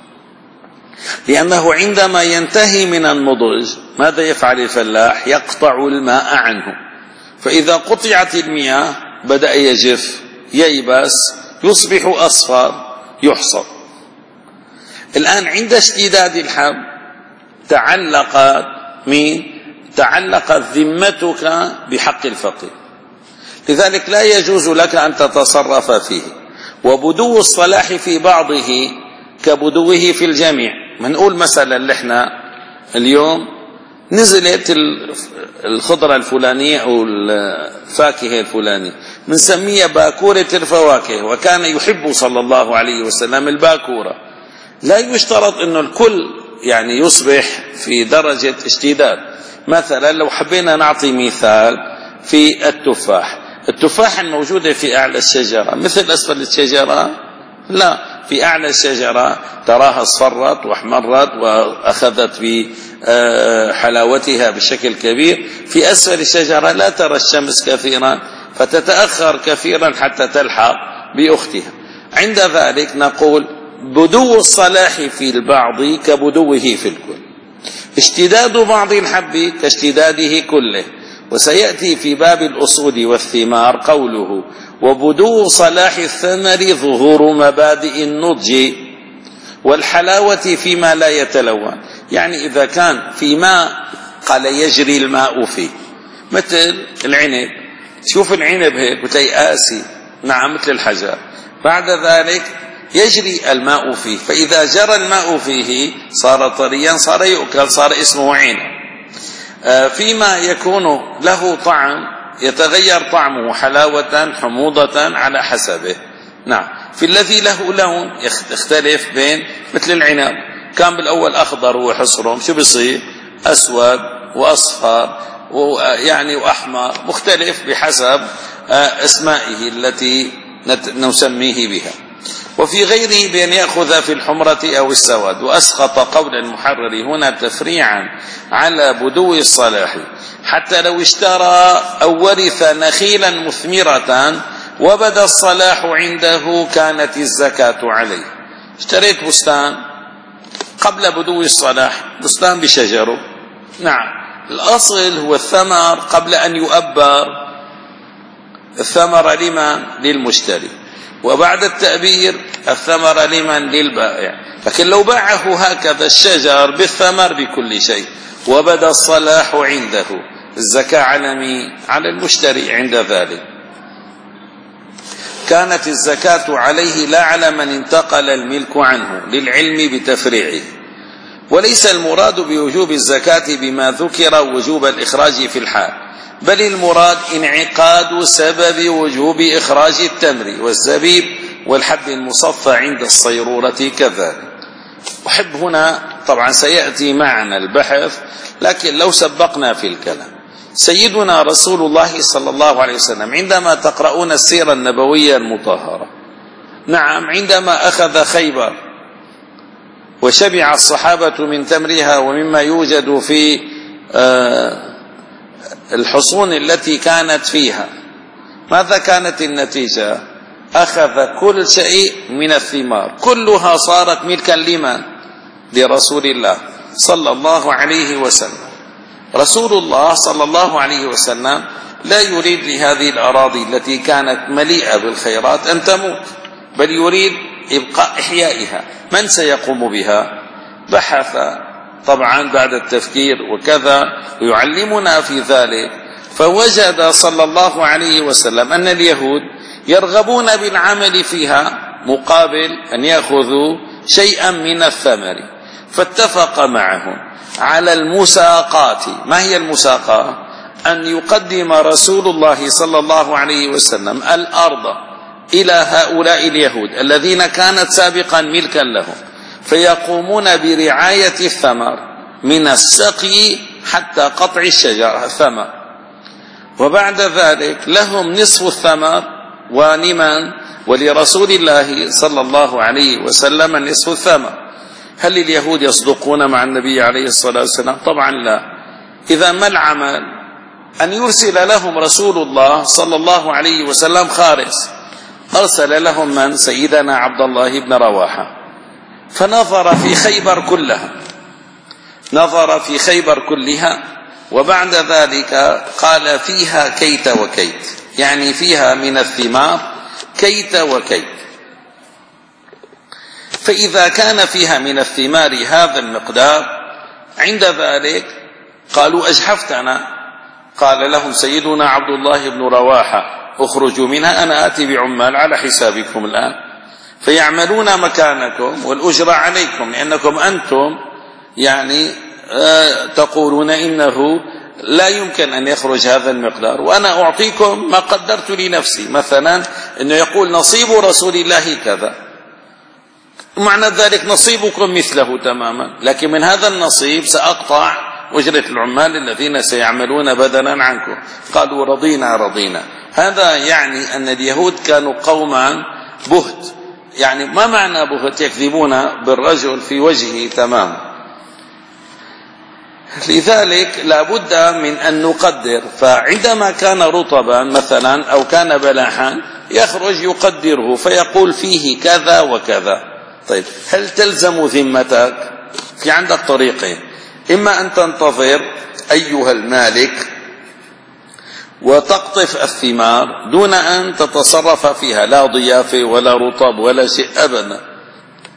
لأنه عندما ينتهي من النضج ماذا يفعل الفلاح؟ يقطع الماء عنه، فإذا قطعت المياه بدأ يجف ييبس يصبح أصفر يحصد. الآن عند اشتداد الحب تعلقت مين؟ تعلقت ذمتك بحق الفقير، لذلك لا يجوز لك أن تتصرف فيه. وبدو الصلاح في بعضه كبدوه في الجميع. منقول مثلا اللي احنا اليوم نزلت الخضرة الفلانية أو الفاكهة الفلانية بنسميها باكورة الفواكه، وكان يحب صلى الله عليه وسلم الباكورة. لا يشترط أنه الكل يعني يصبح في درجة اشتداد. مثلا لو حبينا نعطي مثال في التفاح، التفاح الموجودة في أعلى الشجرة مثل أسفل الشجرة؟ لا، في أعلى الشجرة تراها اصفرت واحمرت وأخذت بحلاوتها بشكل كبير، في أسفل الشجرة لا ترى الشمس كثيرا فتتأخر كثيرا حتى تلحق بأختها. عند ذلك نقول بدو الصلاح في البعض كبدوه في الكل، اشتداد بعض الحب كاشتداده كله. وسيأتي في باب الأصول والثمار قوله وبدو صلاح الثمر ظهور مبادئ النضج والحلاوة فيما لا يتلون. يعني إذا كان في ماء قال يجري الماء فيه، مثل العنب، تشوف العنب هيك بتلاقي قاسي، نعم مثل الحجر، بعد ذلك يجري الماء فيه، فإذا جرى الماء فيه صار طريا، صار يؤكل، صار اسمه عنب. فيما يكون له طعم يتغير طعمه حلاوة حموضة على حسبه. نعم. في الذي له لون يختلف بين، مثل العنب كان بالأول أخضر وحصرم، شو بيصير؟ أسود وأصفر ويعني وأحمر، مختلف بحسب أسمائه التي نسميه بها. وفي غيره بأن يأخذ في الحمرة أو السواد. وأسقط قول المحرر هنا تفريعا على بدو الصلاح، حتى لو اشترى أو ورث نخيلا مثمرة وبدا الصلاح عنده كانت الزكاة عليه. اشتريت بستان قبل بدو الصلاح، بستان بشجره، نعم، الأصل هو الثمر قبل أن يؤبر، الثمر لمن؟ للمشتري، وبعد التأبير الثمر لمن؟ للبائع. لكن لو باعه هكذا الشجر بالثمر بكل شيء وبدا الصلاح عنده، الزكاة على مين؟ على المشتري عند ذلك. كانت الزكاة عليه لا على من انتقل الملك عنه للعلم بتفريعه. وليس المراد بوجوب الزكاة بما ذكر وجوب الإخراج في الحال، بل المراد انعقاد سبب وجوب إخراج التمر والزبيب والحب المصفى عند الصيرورة كذلك. أحب هنا طبعا سيأتي معنا البحث، لكن لو سبقنا في الكلام، سيدنا رسول الله صلى الله عليه وسلم عندما تقرؤون السيرة النبوية المطهرة، نعم، عندما أخذ خيبر وشبع الصحابة من تمرها ومما يوجد في الحصون التي كانت فيها، ماذا كانت النتيجة؟ أخذ كل شيء من الثمار، كلها صارت ملكا لمن؟ لرسول الله صلى الله عليه وسلم. رسول الله صلى الله عليه وسلم لا يريد لهذه الأراضي التي كانت مليئة بالخيرات أن تموت، بل يريد إبقاء إحيائها. من سيقوم بها؟ بحث طبعا بعد التفكير وكذا ويعلمنا في ذلك، فوجد صلى الله عليه وسلم أن اليهود يرغبون بالعمل فيها مقابل أن يأخذوا شيئا من الثمر، فاتفق معهم على المساقات. ما هي المساقات؟ أن يقدم رسول الله صلى الله عليه وسلم الأرض إلى هؤلاء اليهود الذين كانت سابقا ملكا لهم، فيقومون برعاية الثمر من السقي حتى قطع الشجر الثمر، وبعد ذلك لهم نصف الثمر، ولمن؟ ولرسول الله صلى الله عليه وسلم نصف الثمر. هل اليهود يصدقون مع النبي عليه الصلاة والسلام؟ طبعا لا. إذا ما العمل؟ أن يرسل لهم رسول الله صلى الله عليه وسلم خارس. أرسل لهم من؟ سيدنا عبد الله بن رواحة، فنظر في خيبر كلها، نظر في خيبر كلها، وبعد ذلك قال فيها كيت وكيت، يعني فيها من الثمار كيت وكيت. فإذا كان فيها من الثمار هذا المقدار، عند ذلك قالوا أجحفتنا. قال لهم سيدنا عبد الله بن رواحة اخرجوا منها، أنا آتي بعمال على حسابكم الآن فيعملون مكانكم والأجر عليكم، لأنكم أنتم يعني تقولون إنه لا يمكن أن يخرج هذا المقدار، وأنا أعطيكم ما قدرت لنفسي، مثلا أنه يقول نصيب رسول الله كذا، معنى ذلك نصيبكم مثله تماما، لكن من هذا النصيب سأقطع أجرة العمال الذين سيعملون بدلا عنكم. قالوا رضينا رضينا. هذا يعني أن اليهود كانوا قوما بهت. يعني ما معنى بهت؟ يكذبون بالرجل في وجهه تماما. لذلك لا بد من أن نقدر، فعندما كان رطبا مثلا أو كان بلاحا يخرج يقدره فيقول فيه كذا وكذا. طيب هل تلزم ذمتك؟ في عندك طريقين، إما أن تنتظر أيها المالك وتقطف الثمار دون أن تتصرف فيها، لا ضيافة ولا رطب ولا شيء أبدا،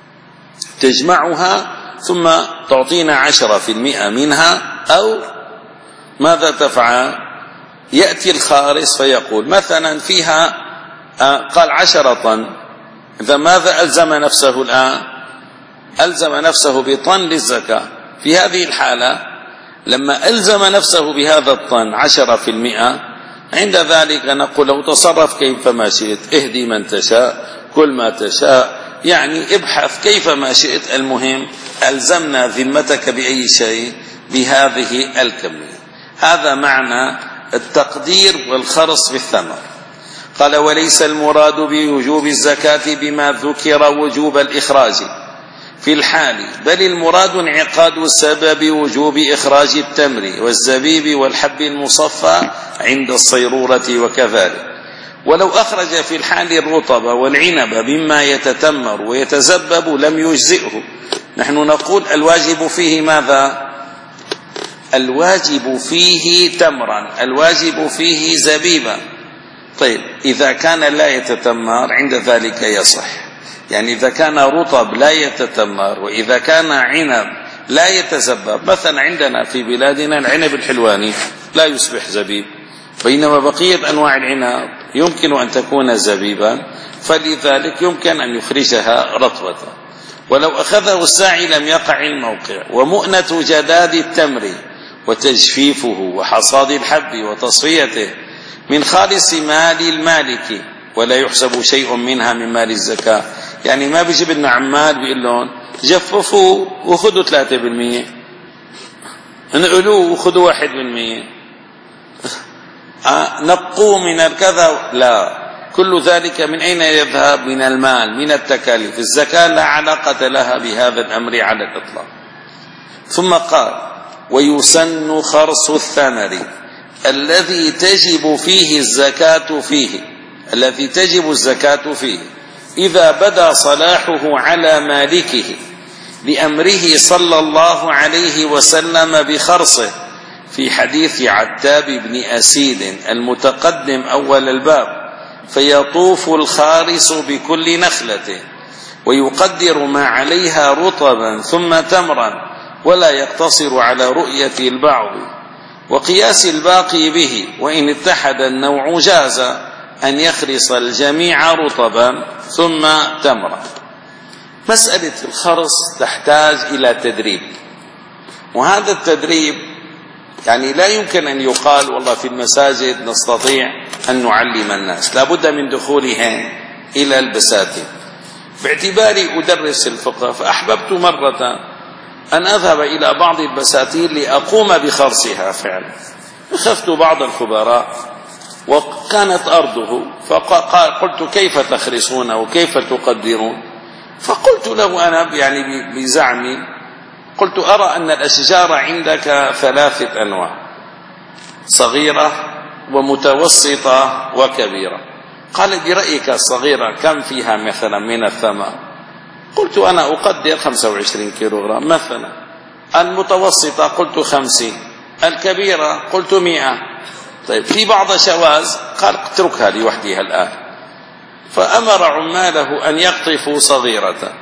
تجمعها ثم تعطينا عشرة في المئة منها، أو ماذا تفعل؟ يأتي الخارص فيقول مثلا فيها قال عشرة طن، إذا ماذا ألزم نفسه الآن؟ ألزم نفسه بطن للزكاة. في هذه الحالة لما ألزم نفسه بهذا الطن عشرة في المئة، عند ذلك نقول له تصرف كيفما شئت، اهدي من تشاء، كل ما تشاء، يعني ابحث كيفما شئت، المهم ألزمنا ذمتك بأي شيء؟ بهذه الكمية. هذا معنى التقدير والخرص بالثمر. قال وليس المراد بوجوب الزكاة بما ذكر وجوب الإخراج في الحال، بل المراد انعقاد سبب وجوب إخراج التمر والزبيب والحب المصفى عند الصيرورة وكذلك. ولو أخرج في الحال الرطب والعنب مما يتتمر ويتزبب لم يجزئه. نحن نقول الواجب فيه ماذا؟ الواجب فيه تمرا، الواجب فيه زبيبا. طيب إذا كان لا يتتمر عند ذلك يصح، يعني إذا كان رطب لا يتتمر وإذا كان عنب لا يتزبب. مثلا عندنا في بلادنا العنب الحلواني لا يصبح زبيب، بينما بقية أنواع العنب يمكن أن تكون زبيبا، فلذلك يمكن أن يخرجها رطبة. ولو أخذه الساعي لم يقع الموقع. ومؤنة جداد التمر وتجفيفه وحصاد الحب وتصفيته من خالص مال المالك ولا يحسب شيء منها من مال الزكاة. يعني ما بيجيب لنا عمال بيقول لهم جففوا وخذوا ثلاثة بالمية، انقلوا وخذوا واحد بالمية، نقوا من الكذا، لا، كل ذلك من أين يذهب؟ من المال، من التكاليف. الزكاة لا علاقة لها بهذا الأمر على الإطلاق. ثم قال ويسن خرص الثمر الذي تجب فيه الزكاة فيه الذي تجب الزكاة فيه إذا بدا صلاحه على مالكه بأمره صلى الله عليه وسلم بخرصه في حديث عتاب بن أسيد المتقدم أول الباب. فيطوف الخارص بكل نخلة ويقدر ما عليها رطبا ثم تمرا ولا يقتصر على رؤية البعض وقياس الباقي به، وإن اتحد النوع جاز أن يخرص الجميع رطبا ثم تمرا. مسألة الخرص تحتاج إلى تدريب، وهذا التدريب يعني لا يمكن أن يقال والله في المساجد نستطيع أن نعلم الناس، لا بد من دخولهم إلى البساتين. باعتباري أدرس الفقه فأحببت مرة أن أذهب إلى بعض البساتين لأقوم بخرصها فعلا. أخذت بعض الخبراء وكانت أرضه، فقلت كيف تخرصون وكيف تقدرون؟ فقلت له أنا يعني بزعمي، قلت أرى أن الأشجار عندك ثلاثة أنواع، صغيرة ومتوسطة وكبيرة. قال برأيك الصغيرة كم فيها مثلا من الثمر؟ قلت أنا أقدر خمسة وعشرين كيلوغرام مثلا. المتوسطة قلت خمسين، الكبيرة قلت مئة. طيب في بعض شواذ قال اتركها لوحدها الآن، فأمر عماله أن يقطفوا صغيرة،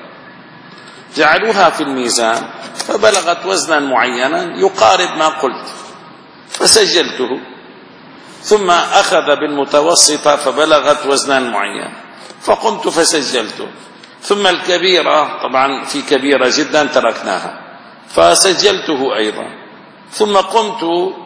جعلوها في الميزان فبلغت وزنا معينا يقارب ما قلت، فسجلته. ثم أخذ بالمتوسطة فبلغت وزنا معينا فقمت فسجلته. ثم الكبيرة طبعا في كبيرة جدا تركناها فسجلته أيضا. ثم قمت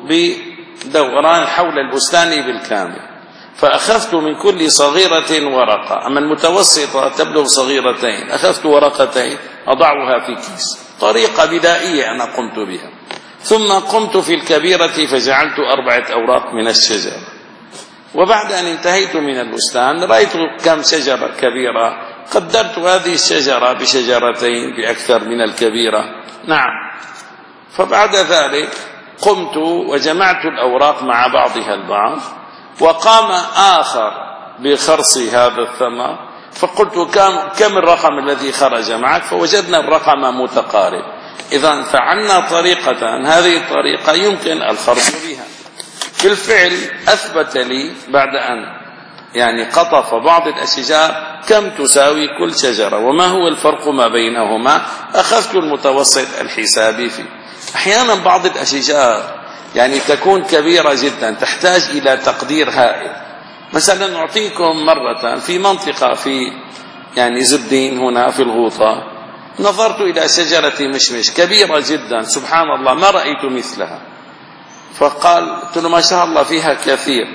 بدوران حول البستان بالكامل فأخذت من كل صغيرة ورقة. أما المتوسطة تبلغ صغيرتين، أخذت ورقتين أضعها في كيس، طريقة بدائية أنا قمت بها. ثم قمت في الكبيرة فجعلت أربعة أوراق من الشجر. وبعد أن انتهيت من البستان رأيت كم شجرة كبيرة، قدرت هذه الشجرة بشجرتين بأكثر من الكبيرة. نعم. فبعد ذلك قمت وجمعت الأوراق مع بعضها البعض، وقام آخر بخرص هذا الثمر، فقلت كم, كم الرقم الذي خرج معك؟ فوجدنا الرقم متقارب. إذا فعلنا طريقة، هذه الطريقة يمكن الخرص بها. بالفعل أثبت لي بعد أن يعني قطف بعض الأشجار كم تساوي كل شجرة وما هو الفرق ما بينهما. أخذت المتوسط الحسابي فيه. أحيانا بعض الأشجار يعني تكون كبيرة جدا تحتاج إلى تقدير هائل. مثلا أعطيكم مرة في منطقة في يعني زبدين هنا في الغوطة، نظرت إلى شجرة مشمش كبيرة جدا سبحان الله ما رأيت مثلها، فقال قلت له ما شاء الله فيها كثير،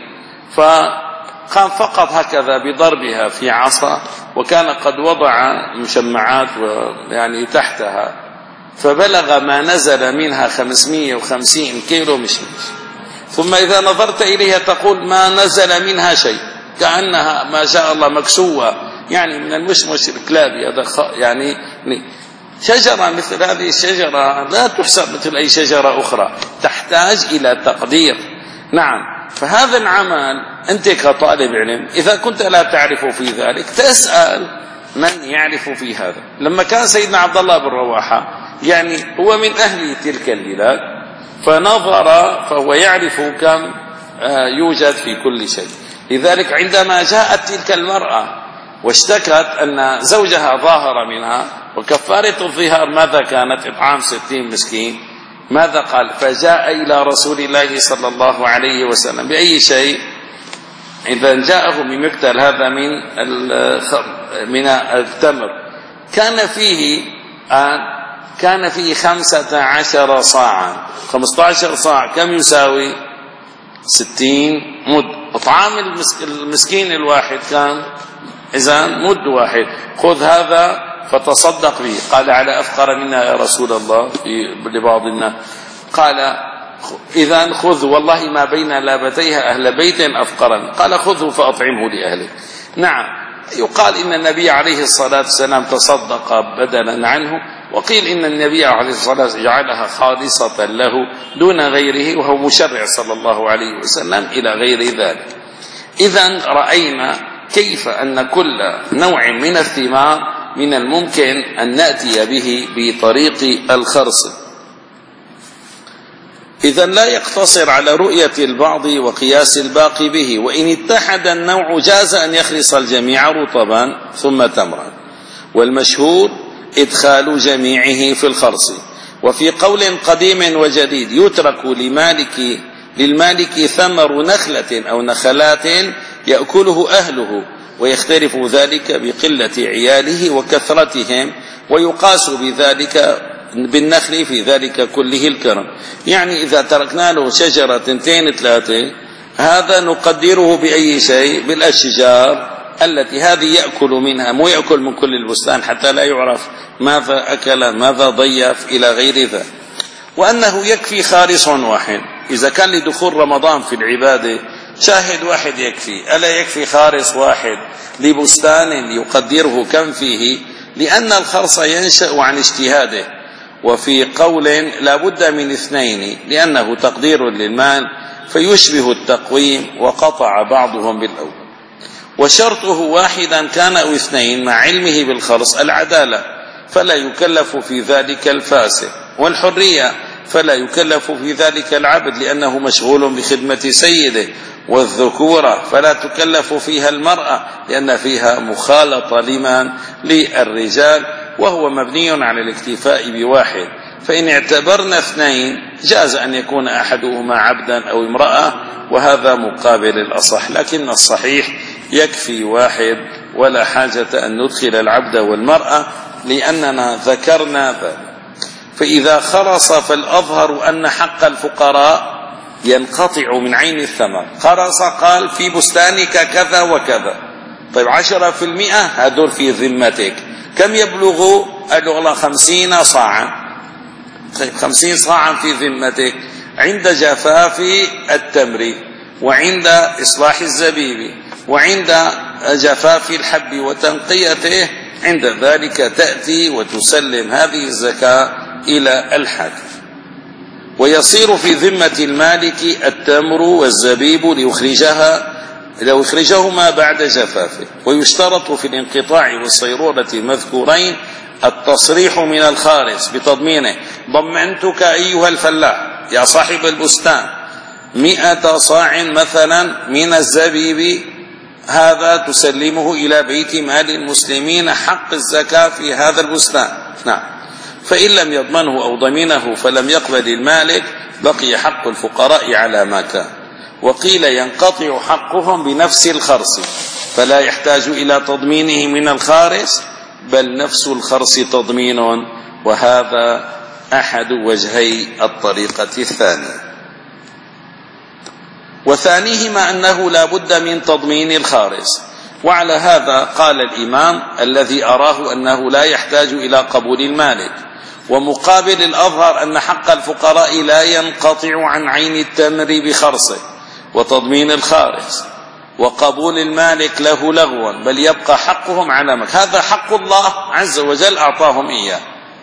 فقام فقط هكذا بضربها في عصا، وكان قد وضع مشمعات يعني تحتها، فبلغ ما نزل منها خمسمائة وخمسين كيلو مشمش. ثم إذا نظرت إليها تقول ما نزل منها شيء، كأنها ما شاء الله مكسوة يعني من المشمش الكلابي هذا. يعني شجرة مثل هذه الشجرة لا تحسب مثل أي شجرة أخرى، تحتاج إلى تقدير. نعم، فهذا العمل أنت كطالب علم إذا كنت لا تعرف في ذلك تسأل من يعرف في هذا. لما كان سيدنا عبد الله بن رواحة يعني هو من أهل تلك البلاد، فنظر فهو يعرف كم يوجد في كل شيء. لذلك عندما جاءت تلك المرأة واشتكت أن زوجها ظاهر منها، وكفارة الظهار ماذا كانت؟ إطعام ستين مسكين. ماذا قال؟ فجاء إلى رسول الله صلى الله عليه وسلم بأي شيء؟ إذا جاءه بمقتل هذا من من التمر، كان فيه آن كان فيه خمسة عشر صاعا. خمسة عشر صاع كم يساوي؟ ستين مد. إطعام المسكين الواحد كان إذن مد واحد. خذ هذا فتصدق به. قال على أفقر منا يا رسول الله لبعض الناس. قال إذن خذ والله ما بين لابتيها أهل بيت أفقرا. قال خذه فأطعمه لأهله. نعم، يقال إن النبي عليه الصلاة والسلام تصدق بدلا عنه، وقيل إن النبي عليه الصلاة والسلام جعلها خالصة له دون غيره، وهو مشرع صلى الله عليه وسلم إلى غير ذلك. إذن رأينا كيف أن كل نوع من الثمار من الممكن أن نأتي به بطريق الخرص. إذن لا يقتصر على رؤية البعض وقياس الباقي به، وإن اتحد النوع جاز أن يخلص الجميع رطبا ثم تمرا، والمشهور إدخال جميعه في الخرص. وفي قول قديم وجديد يترك لمالك للمالك ثمر نخلة أو نخلات يأكله أهله، ويختلف ذلك بقلة عياله وكثرتهم، ويقاس بذلك بالنخل في ذلك كله الكرم. يعني إذا تركنا له شجرة تنتين ثلاثة، هذا نقدره بأي شيء؟ بالأشجار التي هذه يأكل منها، مو يأكل من كل البستان حتى لا يعرف ماذا أكل ماذا ضيف إلى غير ذلك. وأنه يكفي خارص واحد. إذا كان لدخول رمضان في العبادة شاهد واحد يكفي، ألا يكفي خارص واحد لبستان يقدره كم فيه؟ لأن الخرص ينشأ عن اجتهاده. وفي قول لا بد من اثنين لأنه تقدير للمال فيشبه التقويم، وقطع بعضهم بالأول. وشرطه واحدا كان أو اثنين مع علمه بالخرص العدالة، فلا يكلف في ذلك الفاسق، والحرية فلا يكلف في ذلك العبد لأنه مشغول بخدمة سيده، والذكورة فلا تكلف فيها المرأة لأن فيها مخالطة لمن للرجال، وهو مبني على الاكتفاء بواحد. فإن اعتبرنا اثنين جاز أن يكون أحدهما عبدا أو امرأة، وهذا مقابل الأصح، لكن الصحيح يكفي واحد ولا حاجة أن ندخل العبد والمرأة لأننا ذكرنا ذلك. فإذا خرص فالأظهر أن حق الفقراء ينقطع من عين الثمر. خرص قال في بستانك كذا وكذا، طيب عشرة في المئة هدول في ذمتك، كم يبلغ؟ قالوا والله خمسين صاعا. طيب خمسين صاعا في ذمتك عند جفاف التمر، وعند إصلاح الزبيب، وعند جفاف الحب وتنقيته، عند ذلك تأتي وتسلم هذه الزكاة إلى الحاكم. ويصير في ذمة المالك التمر والزبيب ليخرجها لو يخرجهما بعد جفافه. ويشترط في الانقطاع والصيرورة المذكورين التصريح من الخارص بتضمينه: ضمنتك أيها الفلاح يا صاحب البستان مئة صاع مثلا من الزبيب، هذا تسلمه إلى بيت مال المسلمين حق الزكاة في هذا البستان. نعم. فإن لم يضمنه أو ضمنه فلم يقبل المالك بقي حق الفقراء على ما كان. وقيل ينقطع حقهم بنفس الخرص فلا يحتاج إلى تضمينه من الخارص، بل نفس الخرص تضمين، وهذا أحد وجهي الطريقة الثانية. وثانيهما أنه لا بد من تضمين الخارص. وعلى هذا قال الإمام الذي أراه أنه لا يحتاج إلى قبول المالك. ومقابل الأظهر أن حق الفقراء لا ينقطع عن عين التمر بخرصه وتضمين الخارص وقبول المالك له لغوا، بل يبقى حقهم على مك. هذا حق الله عز وجل أعطاهم إياه.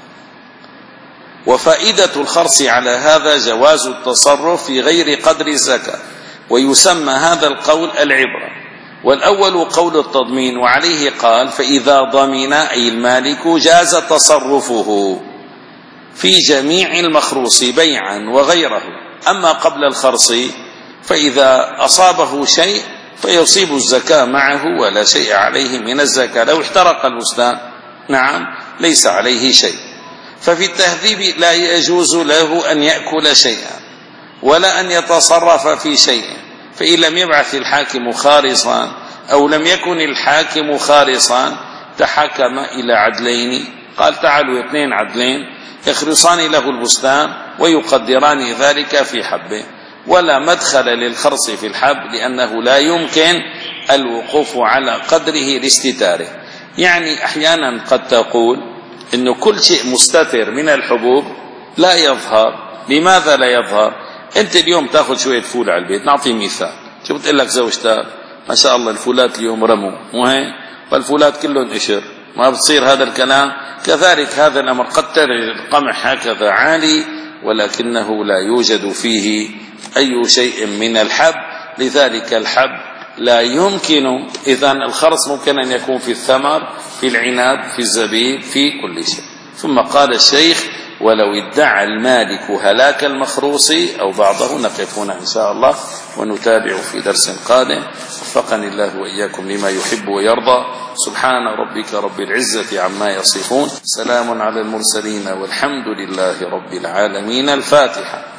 وفائدة الخرص على هذا جواز التصرف في غير قدر الزكاة، ويسمى هذا القول العبرة. والأول قول التضمين، وعليه قال فإذا ضمن أي المالك جاز تصرفه في جميع المخروص بيعا وغيره. أما قبل الخرص فإذا أصابه شيء فيصيب الزكاة معه ولا شيء عليه من الزكاة. لو احترق البستان نعم ليس عليه شيء. ففي التهذيب لا يجوز له أن يأكل شيئا ولا أن يتصرف في شيء، فإن لم يبعث الحاكم خارصا أو لم يكن الحاكم خارصا تحكم إلى عدلين، قال تعالوا اثنين عدلين يخرصان له البستان ويقدران ذلك في حبه، ولا مدخل للخرص في الحب لأنه لا يمكن الوقوف على قدره لاستتاره. يعني أحيانا قد تقول إنه كل شيء مستتر من الحبوب لا يظهر. لماذا لا يظهر؟ أنت اليوم تأخذ شوية فول على البيت، نعطي مثال، شو بتقول لك زوجتك ما شاء الله الفولات اليوم رموا وهي والفولات كلهم إشر، ما بتصير هذا الكلام. كذلك هذا الأمر قد ترى القمح هكذا عالي ولكنه لا يوجد فيه أي شيء من الحب، لذلك الحب لا يمكن. إذن الخرص ممكن أن يكون في الثمر، في العنب، في الزبيب، في كل شيء. ثم قال الشيخ ولو ادعى المالك هلاك المخروص أو بعضه. نقف هنا إن شاء الله ونتابع في درس قادم. وفقني الله وإياكم لما يحب ويرضى. سبحان ربك رب العزة عما يصفون، سلام على المرسلين والحمد لله رب العالمين. الفاتحة.